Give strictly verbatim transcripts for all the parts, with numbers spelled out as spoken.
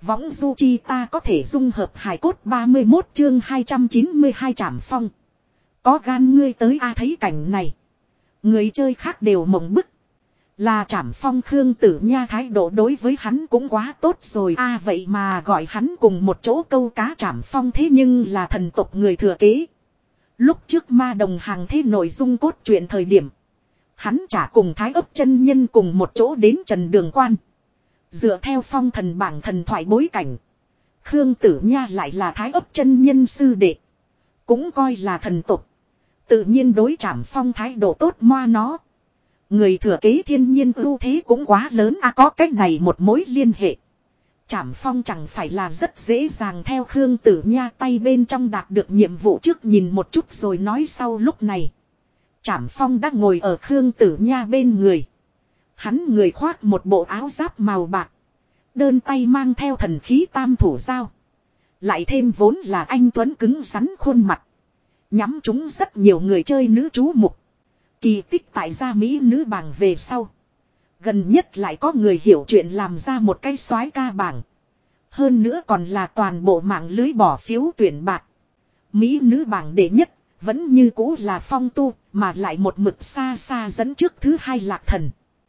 Võng du chi ta có thể dung hợp hài cốt ba mươi mốt chương hai trăm chín mươi hai Trảm Phong. Có gan ngươi tới a thấy cảnh này. Người chơi khác đều mộng bức. Là Trảm Phong Khương Tử Nha thái độ đối với hắn cũng quá tốt rồi a vậy mà gọi hắn cùng một chỗ câu cá Trảm Phong thế nhưng là thần tộc người thừa kế. Lúc trước ma đồng hàng thế nội dung cốt truyện thời điểm. Hắn chả cùng thái ấp chân nhân cùng một chỗ đến Trần Đường Quan. Dựa theo phong thần bảng thần thoại bối cảnh. Khương Tử Nha lại là thái ấp chân nhân sư đệ. Cũng coi là thần tục. Tự nhiên đối Trảm Phong thái độ tốt moa nó. Người thừa kế thiên nhiên ưu thế cũng quá lớn a à, có cách này một mối liên hệ. Trảm Phong chẳng phải là rất dễ dàng theo Khương Tử Nha tay bên trong đạt được nhiệm vụ trước nhìn một chút rồi nói sau lúc này. Trảm Phong đã ngồi ở Khương Tử Nha bên người. Hắn người khoác một bộ áo giáp màu bạc. Đơn tay mang theo thần khí tam thủ dao. Lại thêm vốn là anh tuấn cứng rắn khuôn mặt. Nhắm chúng rất nhiều người chơi nữ chú mục. Kỳ tích tại gia Mỹ nữ bảng về sau. Gần nhất lại có người hiểu chuyện làm ra một cái soái ca bảng. Hơn nữa còn là toàn bộ mạng lưới bỏ phiếu tuyển bạc. Mỹ nữ bảng đệ nhất vẫn như cũ là Phong Tu, mà lại một mực xa xa dẫn trước thứ hai Lạc Thần.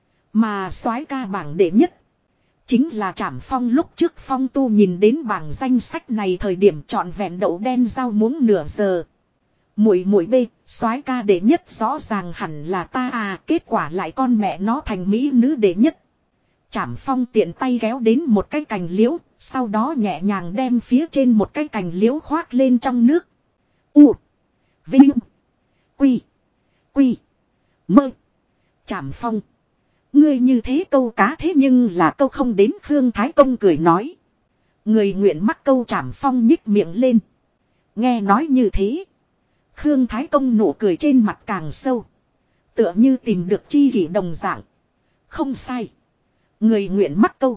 Mà soái ca bảng đệ nhất chính là Trảm Phong. Lúc trước Phong Tu nhìn đến bảng danh sách này thời điểm trọn vẹn đậu đen rau muống nửa giờ. Muội muội b, soái ca đệ nhất rõ ràng hẳn là ta à, kết quả lại con mẹ nó thành mỹ nữ đệ nhất. Trảm Phong tiện tay kéo đến một cái cành liễu, sau đó nhẹ nhàng đem phía trên một cái cành liễu khoác lên trong nước. U, Vinh, Quy, Quy, Mơ. Trảm Phong, ngươi như thế câu cá thế nhưng là câu không đến. Khương Thái Công cười nói. Người nguyện mắc câu. Trảm Phong nhích miệng lên. Nghe nói như thế, Khương Thái Công nụ cười trên mặt càng sâu. Tựa như tìm được chi kỷ đồng dạng. Không sai. Người nguyện mắc câu.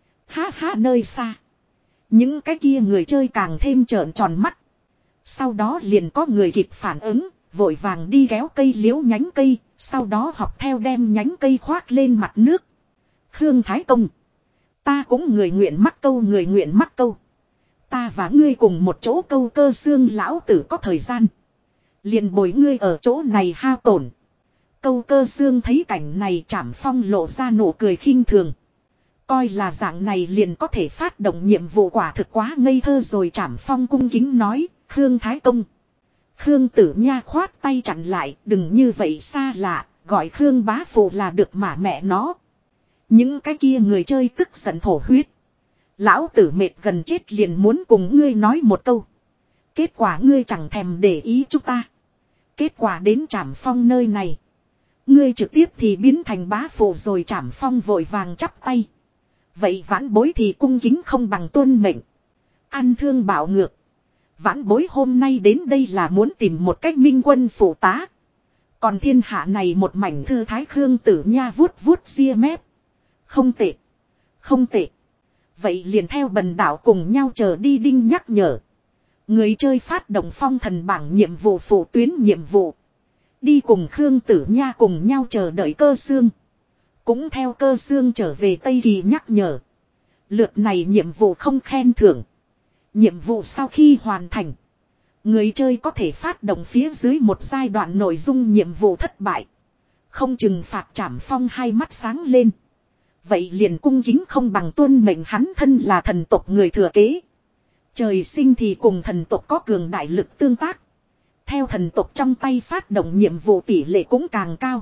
Ha ha, nơi xa. Những cái kia người chơi càng thêm trợn tròn mắt. Sau đó liền có người kịp phản ứng, vội vàng đi kéo cây liễu nhánh cây, sau đó học theo đem nhánh cây khoác lên mặt nước. Khương Thái Công, ta cũng người nguyện mắc câu. Người nguyện mắc câu. Ta và ngươi cùng một chỗ câu cơ xương lão tử có thời gian. Liền bồi ngươi ở chỗ này hao tổn. Câu cơ xương thấy cảnh này Trảm Phong lộ ra nụ cười khinh thường. Coi là dạng này liền có thể phát động nhiệm vụ, quả thực quá ngây thơ rồi. Trảm Phong cung kính nói, Khương Thái Công. Khương Tử Nha khoát tay chặn lại, đừng như vậy xa lạ, gọi Khương bá phụ là được mà mẹ nó. Những cái kia người chơi tức giận thổ huyết. Lão tử mệt gần chết liền muốn cùng ngươi nói một câu. Kết quả ngươi chẳng thèm để ý chúng ta. Kết quả đến Trảm Phong nơi này, ngươi trực tiếp thì biến thành bá phụ rồi. Trảm Phong vội vàng chắp tay. Vậy vãn bối thì cung kính không bằng tuân mệnh. Ăn thương bạo ngược. Vãn bối hôm nay đến đây là muốn tìm một cách minh quân phụ tá. Còn thiên hạ này một mảnh thư thái. Khương Tử Nha vuốt vuốt ria mép. Không tệ. Không tệ. Vậy liền theo bần đạo cùng nhau chờ đi. Đinh nhắc nhở. Người chơi phát động phong thần bảng nhiệm vụ phụ tuyến nhiệm vụ. Đi cùng Khương Tử Nha cùng nhau chờ đợi cơ xương. Cũng theo cơ xương trở về Tây Kỳ nhắc nhở. Lượt này nhiệm vụ không khen thưởng. Nhiệm vụ sau khi hoàn thành, người chơi có thể phát động phía dưới một giai đoạn nội dung nhiệm vụ thất bại. Không trừng phạt. Trảm Phong hai mắt sáng lên. Vậy liền cung kính không bằng tuân mệnh. Hắn thân là thần tộc người thừa kế. Trời sinh thì cùng thần tộc có cường đại lực tương tác. Theo thần tộc trong tay phát động nhiệm vụ tỷ lệ cũng càng cao.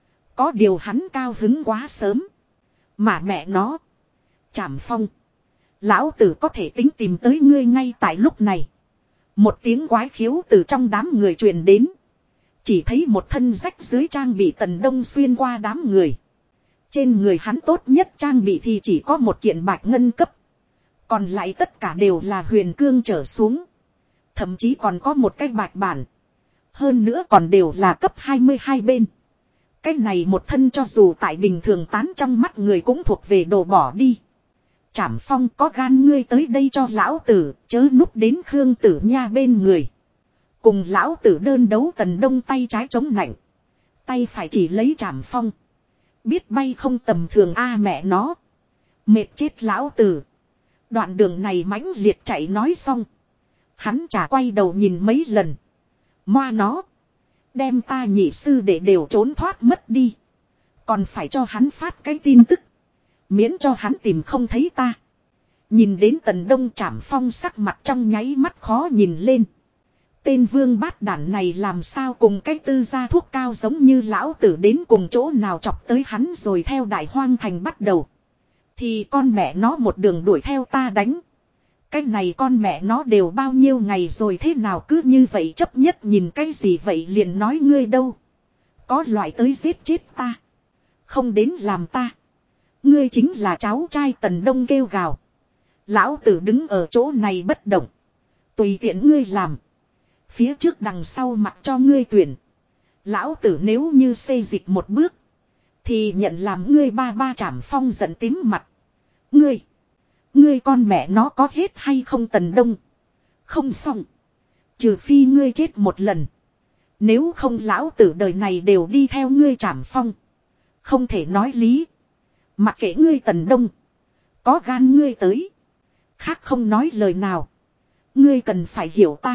Có điều hắn cao hứng quá sớm. Mà mẹ nó, Trảm Phong, lão tử có thể tính tìm tới ngươi ngay tại lúc này. Một tiếng quái khiếu từ trong đám người truyền đến. Chỉ thấy một thân rách dưới trang bị Tần Đông xuyên qua đám người. Trên người hắn tốt nhất trang bị thì chỉ có một kiện bạch ngân cấp. Còn lại tất cả đều là huyền cương trở xuống. Thậm chí còn có một cái bạch bản. Hơn nữa còn đều là cấp hai mươi hai bên. Cái này một thân cho dù tại bình thường tán trong mắt người cũng thuộc về đồ bỏ đi. Trảm Phong, có gan ngươi tới đây cho lão tử, chớ núp đến Khương Tử Nha bên người. Cùng lão tử đơn đấu. Tần Đông tay trái chống nạnh, tay phải chỉ lấy Trảm Phong. Biết bay không tầm thường a à mẹ nó. Mệt chết lão tử. Đoạn đường này mãnh liệt chạy nói xong. Hắn chả quay đầu nhìn mấy lần. Moa nó. Đem ta nhị sư để đều trốn thoát mất đi. Còn phải cho hắn phát cái tin tức. Miễn cho hắn tìm không thấy ta. Nhìn đến Tần Đông Trảm Phong sắc mặt trong nháy mắt khó nhìn lên. Tên vương bát đản này làm sao cùng cái tư gia thuốc cao giống như lão tử đến cùng chỗ nào chọc tới hắn rồi theo đại hoang thành bắt đầu. Thì con mẹ nó một đường đuổi theo ta đánh. Cái này con mẹ nó đều bao nhiêu ngày rồi thế nào cứ như vậy chấp nhất nhìn cái gì vậy liền nói ngươi đâu. Có loại tới giết chết ta. Không đến làm ta. Ngươi chính là cháu trai Tần Đông kêu gào. Lão tử đứng ở chỗ này bất động. Tùy tiện ngươi làm. Phía trước đằng sau mặt cho ngươi tuyển. Lão tử nếu như xê dịch một bước. Thì nhận làm ngươi ba ba Trảm Phong giận tím mặt. Ngươi. Ngươi con mẹ nó có hết hay không Tần Đông. Không xong. Trừ phi ngươi chết một lần. Nếu không lão tử đời này đều đi theo ngươi Trảm Phong. Không thể nói lý. Mặc kệ ngươi Tần Đông. Có gan ngươi tới. Khác không nói lời nào. Ngươi cần phải hiểu ta.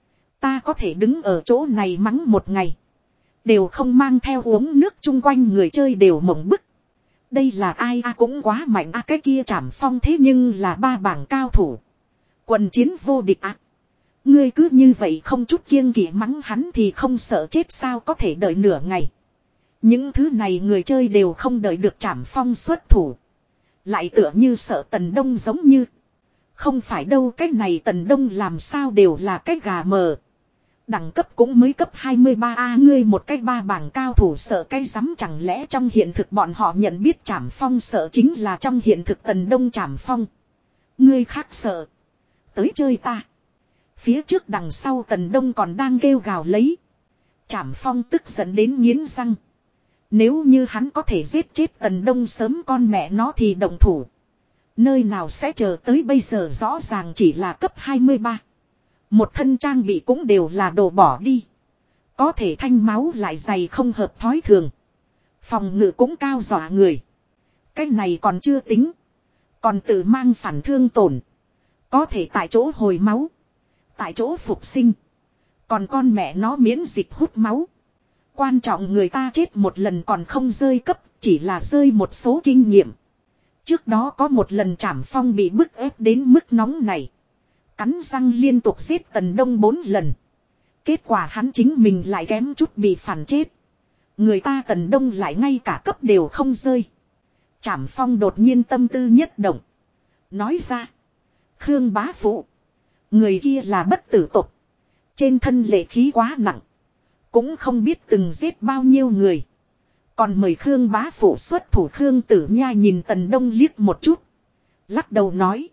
Ta có thể đứng ở chỗ này mắng một ngày. Đều không mang theo uống nước chung quanh người chơi đều mộng bức. Đây là ai a à, cũng quá mạnh a à, cái kia Trảm Phong thế nhưng là ba bảng cao thủ. Quần chiến vô địch à. Ngươi cứ như vậy không chút kiêng kỵ mắng hắn thì không sợ chết sao có thể đợi nửa ngày. Những thứ này người chơi đều không đợi được Trảm Phong xuất thủ. Lại tựa như sợ Tần Đông giống như. Không phải đâu cái này Tần Đông làm sao đều là cái gà mờ. Đẳng cấp cũng mới cấp hai mươi ba a ngươi một cái ba bảng cao thủ sợ cái rắm chẳng lẽ trong hiện thực bọn họ nhận biết Trảm Phong sợ chính là trong hiện thực Tần Đông Trảm Phong. Ngươi khác sợ. Tới chơi ta. Phía trước đằng sau Tần Đông còn đang kêu gào lấy. Trảm Phong tức giận đến nghiến răng. Nếu như hắn có thể giết chết Tần Đông sớm con mẹ nó thì động thủ. Nơi nào sẽ chờ tới bây giờ rõ ràng chỉ là cấp hai mươi ba. Một thân trang bị cũng đều là đồ bỏ đi. Có thể thanh máu lại dày không hợp thói thường. Phòng ngự cũng cao dọa người. Cái này còn chưa tính. Còn tự mang phản thương tổn. Có thể tại chỗ hồi máu. Tại chỗ phục sinh. Còn con mẹ nó miễn dịch hút máu. Quan trọng người ta chết một lần còn không rơi cấp. Chỉ là rơi một số kinh nghiệm. Trước đó có một lần Trảm Phong bị bức ép đến mức nóng này. Cắn răng liên tục giết Tần Đông bốn lần. Kết quả hắn chính mình lại kém chút bị phản chết. Người ta Tần Đông lại ngay cả cấp đều không rơi. Trảm Phong đột nhiên tâm tư nhất động. Nói ra. Khương bá phụ. Người kia là bất tử tục. Trên thân lệ khí quá nặng. Cũng không biết từng giết bao nhiêu người. Còn mời Khương bá phụ xuất thủ. Khương Tử Nha nhìn Tần Đông liếc một chút. Lắc đầu nói.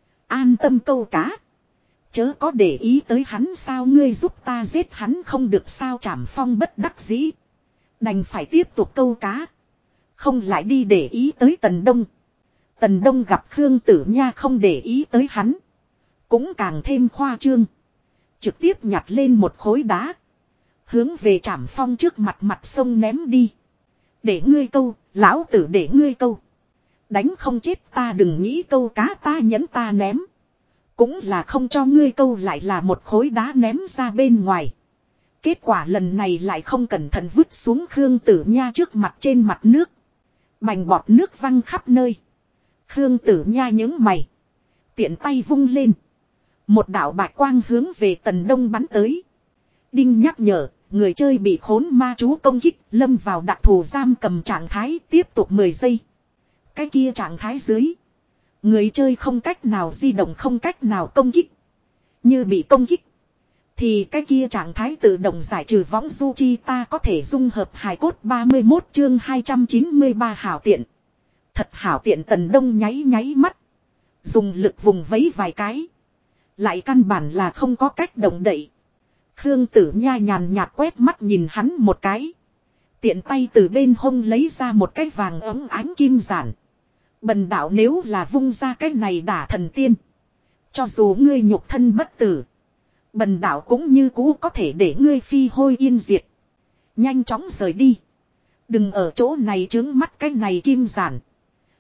An tâm câu cá. Chớ có để ý tới hắn sao ngươi giúp ta giết hắn không được sao Trảm Phong bất đắc dĩ. Đành phải tiếp tục câu cá. Không lại đi để ý tới Tần Đông. Tần Đông gặp Khương Tử Nha không để ý tới hắn. Cũng càng thêm khoa trương. Trực tiếp nhặt lên một khối đá. Hướng về Trảm Phong trước mặt mặt sông ném đi. Để ngươi câu, lão tử để ngươi câu. Đánh không chết ta đừng nghĩ câu cá ta nhẫn ta ném. Cũng là không cho ngươi câu lại là một khối đá ném ra bên ngoài. Kết quả lần này lại không cẩn thận vứt xuống Khương Tử Nha trước mặt trên mặt nước. Bành bọt nước văng khắp nơi. Khương Tử Nha nhướng mày. Tiện tay vung lên. Một đạo bạch quang hướng về Tần Đông bắn tới. Đinh nhắc nhở, người chơi bị khốn ma chú công kích, lâm vào đặc thù giam cầm trạng thái tiếp tục mười giây. Cái kia trạng thái dưới. Người chơi không cách nào di động không cách nào công kích. Như bị công kích. Thì cái kia trạng thái tự động giải trừ võng du chi ta có thể dung hợp hài cốt ba mươi mốt chương hai trăm chín mươi ba hảo tiện. Thật hảo tiện Tần Đông nháy nháy mắt. Dùng lực vùng vẫy vài cái. Lại căn bản là không có cách động đậy. Khương Tử Nha nhàn nhạt quét mắt nhìn hắn một cái. Tiện tay từ bên hông lấy ra một cái vàng ấm ánh kim giản. Bần đạo nếu là vung ra cái này đả thần tiên. Cho dù ngươi nhục thân bất tử. Bần đạo cũng như cũ có thể để ngươi phi hôi yên diệt. Nhanh chóng rời đi. Đừng ở chỗ này trướng mắt cái này kim giản.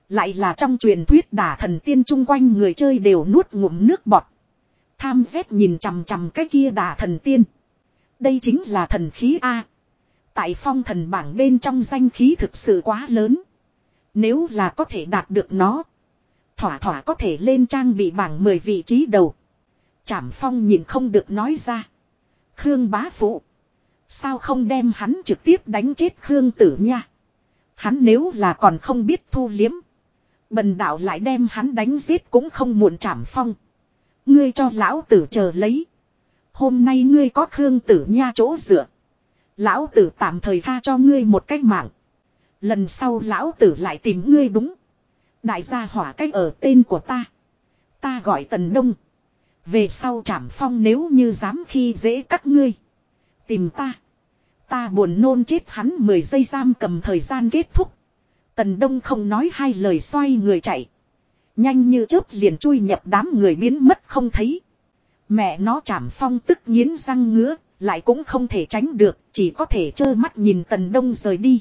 Lại là trong truyền thuyết đả thần tiên chung quanh người chơi đều nuốt ngụm nước bọt. Tham ghét nhìn chằm chằm cái kia đả thần tiên. Đây chính là thần khí A. Tại phong thần bảng bên trong danh khí thực sự quá lớn. Nếu là có thể đạt được nó. Thỏa thỏa có thể lên trang bị bảng mười vị trí đầu. Trảm Phong nhìn không được nói ra. Khương bá phụ. Sao không đem hắn trực tiếp đánh chết Khương Tử nha. Hắn nếu là còn không biết thu liếm. Bần đạo lại đem hắn đánh giết cũng không muộn. Trảm Phong. Ngươi cho lão tử chờ lấy. Hôm nay ngươi có Khương Tử nha chỗ dựa. Lão tử tạm thời tha cho ngươi một cách mạng. Lần sau lão tử lại tìm ngươi đúng. Đại gia hỏa cách ở tên của ta. Ta gọi Tần Đông. Về sau Trảm Phong nếu như dám khi dễ các ngươi. Tìm ta. Ta buồn nôn chết hắn mười giây giam cầm thời gian kết thúc. Tần Đông không nói hai lời xoay người chạy. Nhanh như chớp liền chui nhập đám người biến mất không thấy. Mẹ nó Trảm Phong tức nghiến răng ngứa. Lại cũng không thể tránh được. Chỉ có thể trơ mắt nhìn Tần Đông rời đi.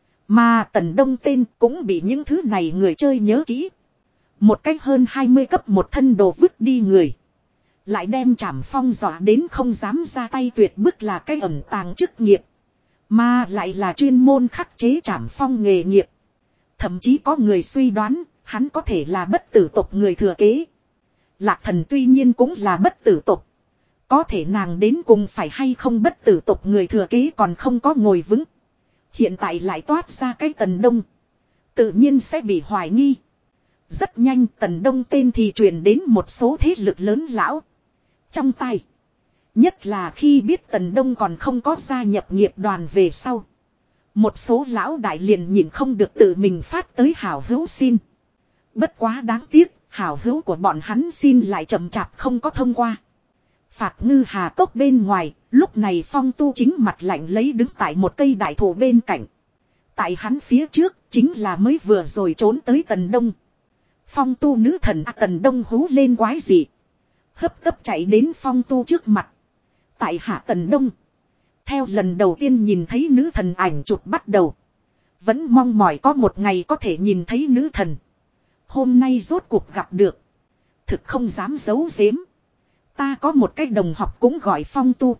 Mà Tần Đông tên cũng bị những thứ này người chơi nhớ kỹ. Một cách hơn hai mươi cấp một thân đồ vứt đi người. Lại đem Trảm Phong dọa đến không dám ra tay tuyệt bức là cái ẩn tàng chức nghiệp. Mà lại là chuyên môn khắc chế Trảm Phong nghề nghiệp. Thậm chí có người suy đoán hắn có thể là bất tử tộc người thừa kế. Lạc Thần tuy nhiên cũng là bất tử tộc. Có thể nàng đến cùng phải hay không bất tử tộc người thừa kế còn không có ngồi vững. Hiện tại lại toát ra cái Tần Đông. Tự nhiên sẽ bị hoài nghi. Rất nhanh Tần Đông tên thì truyền đến một số thế lực lớn lão. Trong tay. Nhất là khi biết Tần Đông còn không có gia nhập nghiệp đoàn về sau. Một số lão đại liền nhìn không được tự mình phát tới hảo hữu xin. Bất quá đáng tiếc, hảo hữu của bọn hắn xin lại chậm chạp không có thông qua. Phạt Ngư Hà Cốc bên ngoài, lúc này Phong Tu chính mặt lạnh lấy đứng tại một cây đại thụ bên cạnh. Tại hắn phía trước, chính là mới vừa rồi trốn tới Tần Đông. Phong Tu nữ thần à, Tần Đông hú lên quái dị. Hấp tấp chạy đến Phong Tu trước mặt. Tại hạ Tần Đông. Theo lần đầu tiên nhìn thấy nữ thần ảnh chụp bắt đầu. Vẫn mong mỏi có một ngày có thể nhìn thấy nữ thần. Hôm nay rốt cuộc gặp được. Thực không dám giấu giếm. Ta có một cái đồng học cũng gọi Phong Tu.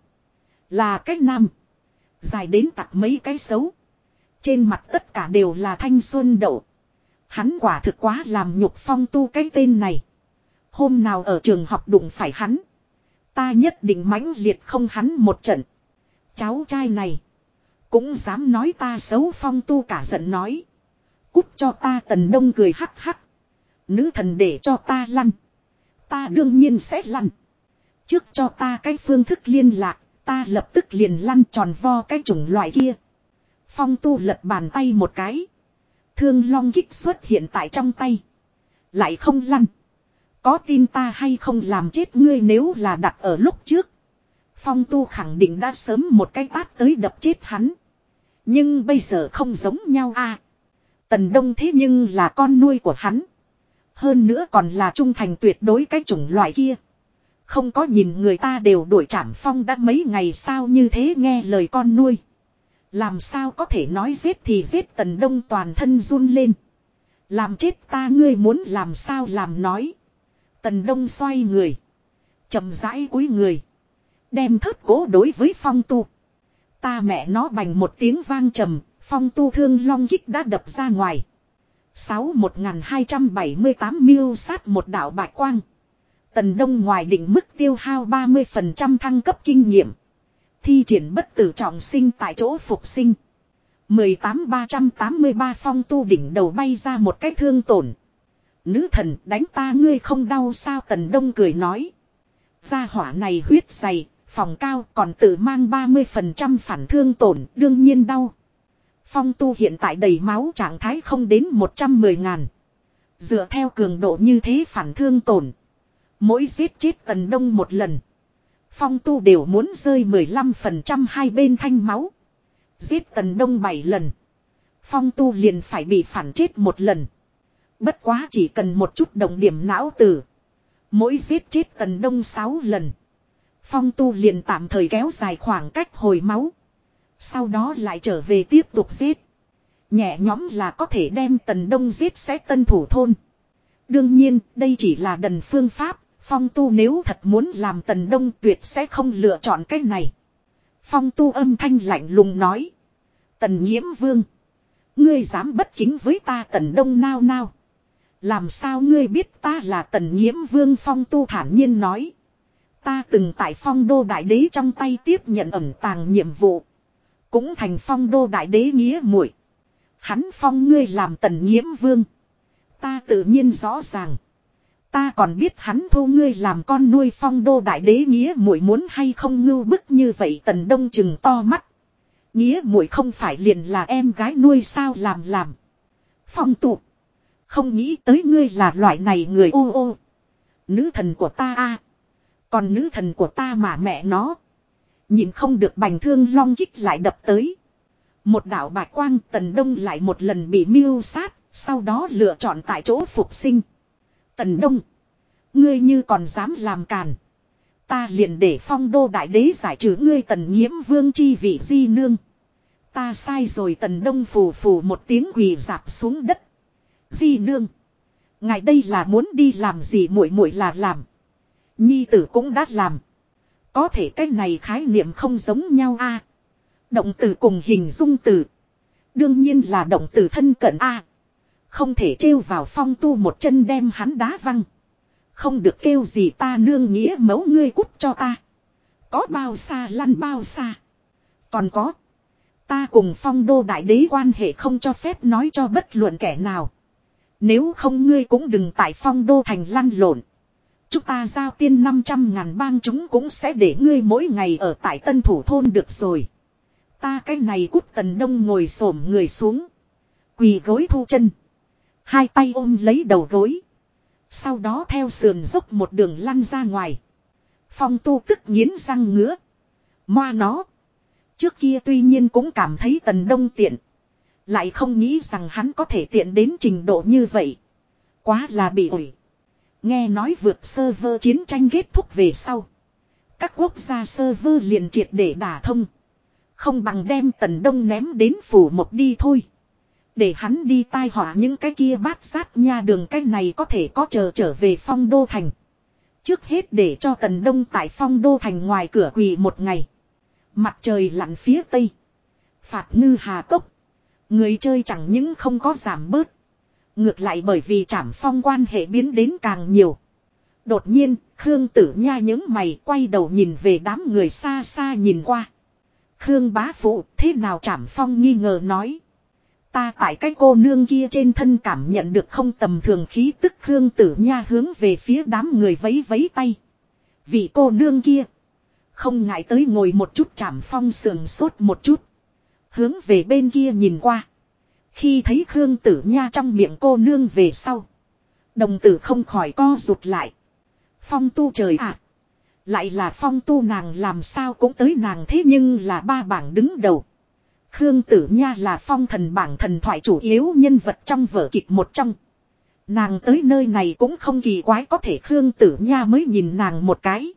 Là cái nam. Dài đến tặc mấy cái xấu. Trên mặt tất cả đều là thanh xuân đậu. Hắn quả thực quá làm nhục Phong Tu cái tên này. Hôm nào ở trường học đụng phải hắn. Ta nhất định mãnh liệt không hắn một trận. Cháu trai này. Cũng dám nói ta xấu. Phong Tu cả giận nói. Cút cho ta. Tần Đông cười hắc hắc. Nữ thần để cho ta lăn. Ta đương nhiên sẽ lăn. Trước cho ta cái phương thức liên lạc. Ta lập tức liền lăn tròn vo cái chủng loại kia. Phong Tu lật bàn tay một cái. Thương long kích xuất hiện tại trong tay. Lại không lăn. Có tin ta hay không làm chết ngươi nếu là đặt ở lúc trước. Phong Tu khẳng định đã sớm một cái tát tới đập chết hắn. Nhưng bây giờ không giống nhau a. À, Tần Đông thế nhưng là con nuôi của hắn. Hơn nữa còn là trung thành tuyệt đối cái chủng loại kia. Không có nhìn người ta đều đuổi Trảm Phong đã mấy ngày sao như thế nghe lời con nuôi. Làm sao có thể nói giết thì giết. Tần Đông toàn thân run lên. Làm chết ta ngươi muốn làm sao làm nói. Tần Đông xoay người. Chậm rãi cúi người. Đem thớt cố đối với Phong Tu. Ta mẹ nó bành một tiếng vang trầm. Phong Tu thương long kích đã đập ra ngoài. Sáu một hai bảy tám miêu sát một đạo bạch quang. Tần Đông ngoài định mức tiêu hao ba mươi phần trăm thăng cấp kinh nghiệm. Thi triển bất tử trọng sinh tại chỗ phục sinh. mười tám ba trăm tám mươi ba Phong Tu đỉnh đầu bay ra một cái thương tổn. Nữ thần đánh ta ngươi không đau sao. Tần Đông cười nói. Gia hỏa này huyết dày, phòng cao còn tự mang ba mươi phần trăm phản thương tổn đương nhiên đau. Phong Tu hiện tại đầy máu trạng thái không đến một trăm mười ngàn. Dựa theo cường độ như thế phản thương tổn. Mỗi giết chết Tần Đông một lần. Phong Tu đều muốn rơi mười lăm phần trăm hai bên thanh máu. Giết Tần Đông bảy lần. Phong Tu liền phải bị phản chết một lần. Bất quá chỉ cần một chút đồng điểm não tử. Mỗi giết chết Tần Đông sáu lần. Phong Tu liền tạm thời kéo dài khoảng cách hồi máu. Sau đó lại trở về tiếp tục giết. Nhẹ nhóm là có thể đem Tần Đông giết sẽ Tân Thủ thôn. Đương nhiên đây chỉ là đần phương pháp. Phong Tu nếu thật muốn làm Tần Đông tuyệt sẽ không lựa chọn cách này. Phong Tu âm thanh lạnh lùng nói. Tần Nhiễm Vương. Ngươi dám bất kính với ta Tần Đông nao nao. Làm sao ngươi biết ta là Tần Nhiễm Vương? Phong Tu thản nhiên nói. Ta từng tại Phong Đô Đại Đế trong tay tiếp nhận ẩn tàng nhiệm vụ. Cũng thành Phong Đô Đại Đế nghĩa muội. Hắn phong ngươi làm Tần Nhiễm Vương. Ta tự nhiên rõ ràng. Ta còn biết hắn thu ngươi làm con nuôi Phong Đô Đại Đế nghĩa muội muốn hay không ngưu bức như vậy. Tần Đông chừng to mắt. Nghĩa muội không phải liền là em gái nuôi sao? Làm làm. Phong tụ. Không nghĩ tới ngươi là loại này người. Ô ô. Nữ thần của ta a, còn nữ thần của ta mà mẹ nó. Nhìn không được bành thương long kích lại đập tới. Một đạo bạch quang. Tần Đông lại một lần bị mưu sát. Sau đó lựa chọn tại chỗ phục sinh. Tần Đông. Ngươi như còn dám làm càn. Ta liền để Phong Đô Đại Đế giải trừ ngươi Tần Nhiễm Vương chi vị di nương. Ta sai rồi. Tần Đông phù phù một tiếng quỳ rạp xuống đất. Di nương. Ngài đây là muốn đi làm gì? Muội muội là làm. Nhi tử cũng đã làm. Có thể cái này khái niệm không giống nhau a. À, động từ cùng hình dung từ. Đương nhiên là động từ thân cận a. À, không thể trêu vào Phong Tu một chân đem hắn đá văng. Không được kêu gì ta nương nghĩa mẫu ngươi cút cho ta. Có bao xa lăn bao xa. Còn có. Ta cùng Phong Đô Đại Đế quan hệ không cho phép nói cho bất luận kẻ nào. Nếu không ngươi cũng đừng tại Phong Đô thành lăn lộn. Chúng ta giao tiên năm trăm ngàn bang chúng cũng sẽ để ngươi mỗi ngày ở tại Tân Thủ thôn được rồi. Ta cái này cút. Tần Đông ngồi xổm người xuống. Quỳ gối thu chân. Hai tay ôm lấy đầu gối. Sau đó theo sườn dốc một đường lăn ra ngoài. Phong Tu tức nghiến răng ngứa. Moa nó. Trước kia tuy nhiên cũng cảm thấy Tần Đông tiện. Lại không nghĩ rằng hắn có thể tiện đến trình độ như vậy. Quá là bị ủi. Nghe nói vượt server chiến tranh kết thúc về sau. Các quốc gia server liền triệt để đả thông. Không bằng đem Tần Đông ném đến phủ một đi thôi. Để hắn đi tai họa những cái kia bát sát nha đường. Cái này có thể có chờ trở về Phong Đô thành. Trước hết để cho Tần Đông tại Phong Đô thành ngoài cửa quỳ một ngày. Mặt trời lặn phía tây. Phạt ngư hà cốc. Người chơi chẳng những không có giảm bớt. Ngược lại bởi vì Trảm Phong quan hệ biến đến càng nhiều. Đột nhiên, Khương Tử Nha nhướng mày quay đầu nhìn về đám người xa xa nhìn qua. Khương bá phụ, thế nào? Trảm Phong nghi ngờ nói. Ta tại cái cô nương kia trên thân cảm nhận được không tầm thường khí tức. Khương Tử Nha hướng về phía đám người vẫy vẫy tay. Vị cô nương kia. Không ngại tới ngồi một chút. Trảm Phong sườn sốt một chút. Hướng về bên kia nhìn qua. Khi thấy Khương Tử Nha trong miệng cô nương về sau. Đồng tử không khỏi co rụt lại. Phong Tu trời ạ. À, lại là Phong Tu nàng làm sao cũng tới nàng thế nhưng là ba bảng đứng đầu. Khương Tử Nha là Phong thần bảng thần thoại chủ yếu nhân vật trong vở kịch một trong. Nàng tới nơi này cũng không kỳ quái, có thể Khương Tử Nha mới nhìn nàng một cái.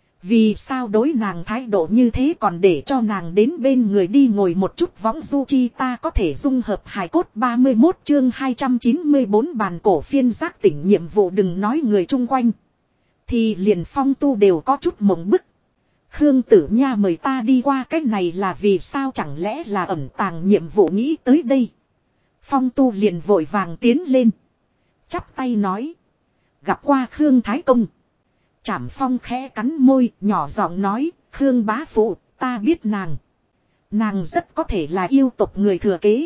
Vì sao đối nàng thái độ như thế, còn để cho nàng đến bên người đi ngồi một chút võng du chi. Ta có thể dung hợp hài cốt. Ba mươi mốt chương hai trăm chín mươi bốn bàn cổ phiên giác tỉnh nhiệm vụ. Đừng nói người chung quanh. Thì liền Phong Tu đều có chút mộng bức. Khương Tử Nha mời ta đi qua cái này là vì sao? Chẳng lẽ là ẩn tàng nhiệm vụ? Nghĩ tới đây, Phong Tu liền vội vàng tiến lên. Chắp tay nói. Gặp qua Khương Thái Công. Trảm Phong khẽ cắn môi, nhỏ giọng nói, Khương bá phụ, ta biết nàng. Nàng rất có thể là yêu tộc người thừa kế.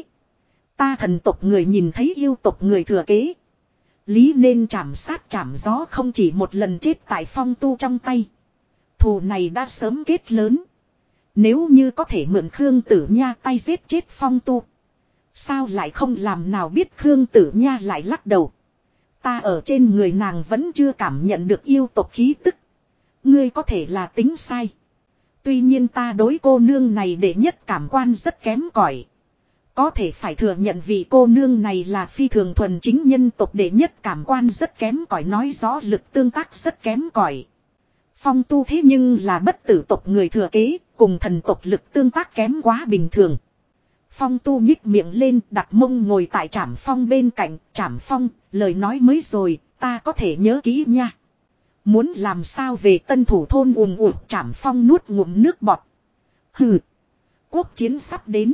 Ta thần tộc người nhìn thấy yêu tộc người thừa kế. Lý nên chảm sát chảm gió, không chỉ một lần chết tại Phong Tu trong tay. Thù này đã sớm kết lớn. Nếu như có thể mượn Khương Tử Nha tay giết chết Phong Tu, sao lại không làm? Nào biết Khương Tử Nha lại lắc đầu. Ta ở trên người nàng vẫn chưa cảm nhận được yêu tộc khí tức. Ngươi có thể là tính sai. Tuy nhiên ta đối cô nương này đệ nhất cảm quan rất kém cỏi. Có thể phải thừa nhận vì cô nương này là phi thường thuần chính nhân tộc, đệ nhất cảm quan rất kém cỏi, nói rõ lực tương tác rất kém cỏi. Phong Tu thế nhưng là bất tử tộc người thừa kế, cùng thần tộc lực tương tác kém quá bình thường. Phong tu nhích miệng lên đặt mông ngồi tại Trảm Phong bên cạnh. Trảm Phong, lời nói mới rồi, ta có thể nhớ kỹ nha. Muốn làm sao về Tân Thủ thôn ùm ụt. Trảm Phong nuốt ngụm nước bọt. Hừ. Quốc chiến sắp đến.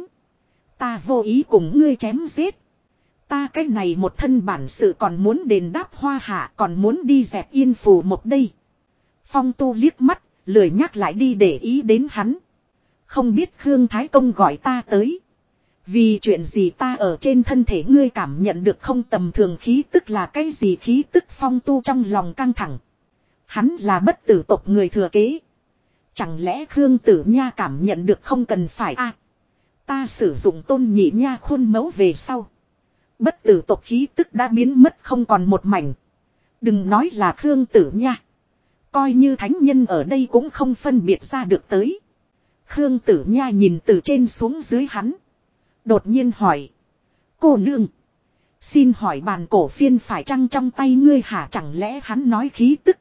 Ta vô ý cùng ngươi chém giết. Ta cái này một thân bản sự còn muốn đền đáp Hoa Hạ, còn muốn đi dẹp Yên Phù một đây. Phong tu liếc mắt, lười nhắc lại đi để ý đến hắn. Không biết Khương Thái Công gọi ta tới. Vì chuyện gì ta ở trên thân thể ngươi cảm nhận được không tầm thường khí tức là cái gì khí tức. Phong tu trong lòng căng thẳng. Hắn là bất tử tộc người thừa kế. Chẳng lẽ Khương Tử Nha cảm nhận được không cần phải a? À, ta sử dụng Tôn Nhị Nha khuôn mẫu về sau. Bất tử tộc khí tức đã biến mất không còn một mảnh. Đừng nói là Khương Tử Nha. Coi như thánh nhân ở đây cũng không phân biệt ra được tới. Khương Tử Nha nhìn từ trên xuống dưới hắn. Đột nhiên hỏi. Cô nương. Xin hỏi bàn cổ phiên phải chăng trong tay ngươi hả? Chẳng lẽ hắn nói khí tức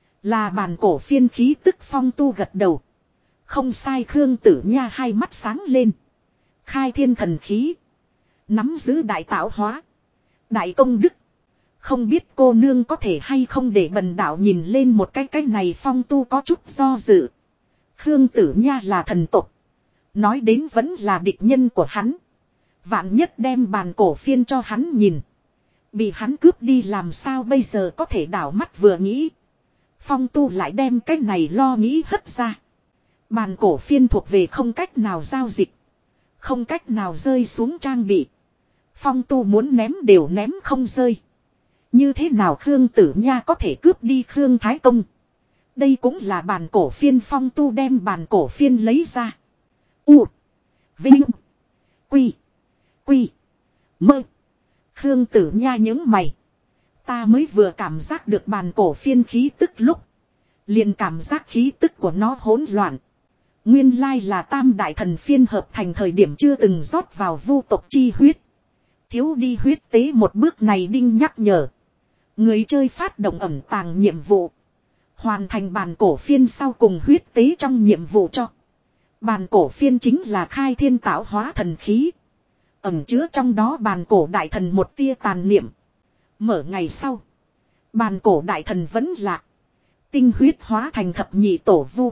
là bàn cổ phiên khí tức? Phong tu gật đầu. Không sai. Khương Tử Nha hai mắt sáng lên. Khai thiên thần khí. Nắm giữ đại tạo hóa. Đại công đức. Không biết cô nương có thể hay không để bần đạo nhìn lên một cái cái này. Phong tu có chút do dự. Khương Tử Nha là thần tộc. Nói đến vẫn là địch nhân của hắn. Vạn nhất đem bàn cổ phiên cho hắn nhìn. Bị hắn cướp đi làm sao bây giờ? Có thể đảo mắt vừa nghĩ. Phong tu lại đem cái này lo nghĩ hất ra. Bàn cổ phiên thuộc về không cách nào giao dịch. Không cách nào rơi xuống trang bị. Phong tu muốn ném đều ném không rơi. Như thế nào Khương Tử Nha có thể cướp đi Khương Thái Công? Đây cũng là bàn cổ phiên. Phong tu đem bàn cổ phiên lấy ra. U. Vinh. Quy. Quy. Mơ. Khương Tử Nha những mày. Ta mới vừa cảm giác được bàn cổ phiên khí tức lúc. Liền cảm giác khí tức của nó hỗn loạn. Nguyên lai là tam đại thần phiên hợp thành thời điểm chưa từng rót vào vu tộc chi huyết. Thiếu đi huyết tế một bước này đinh nhắc nhở. Người chơi phát động ẩn tàng nhiệm vụ. Hoàn thành bàn cổ phiên sau cùng huyết tế trong nhiệm vụ cho. Bàn cổ phiên chính là khai thiên tạo hóa thần khí. Ẩn chứa trong đó bàn cổ đại thần một tia tàn niệm. Mở ngày sau. Bàn cổ đại thần vẫn lạc. Tinh huyết hóa thành thập nhị tổ vu.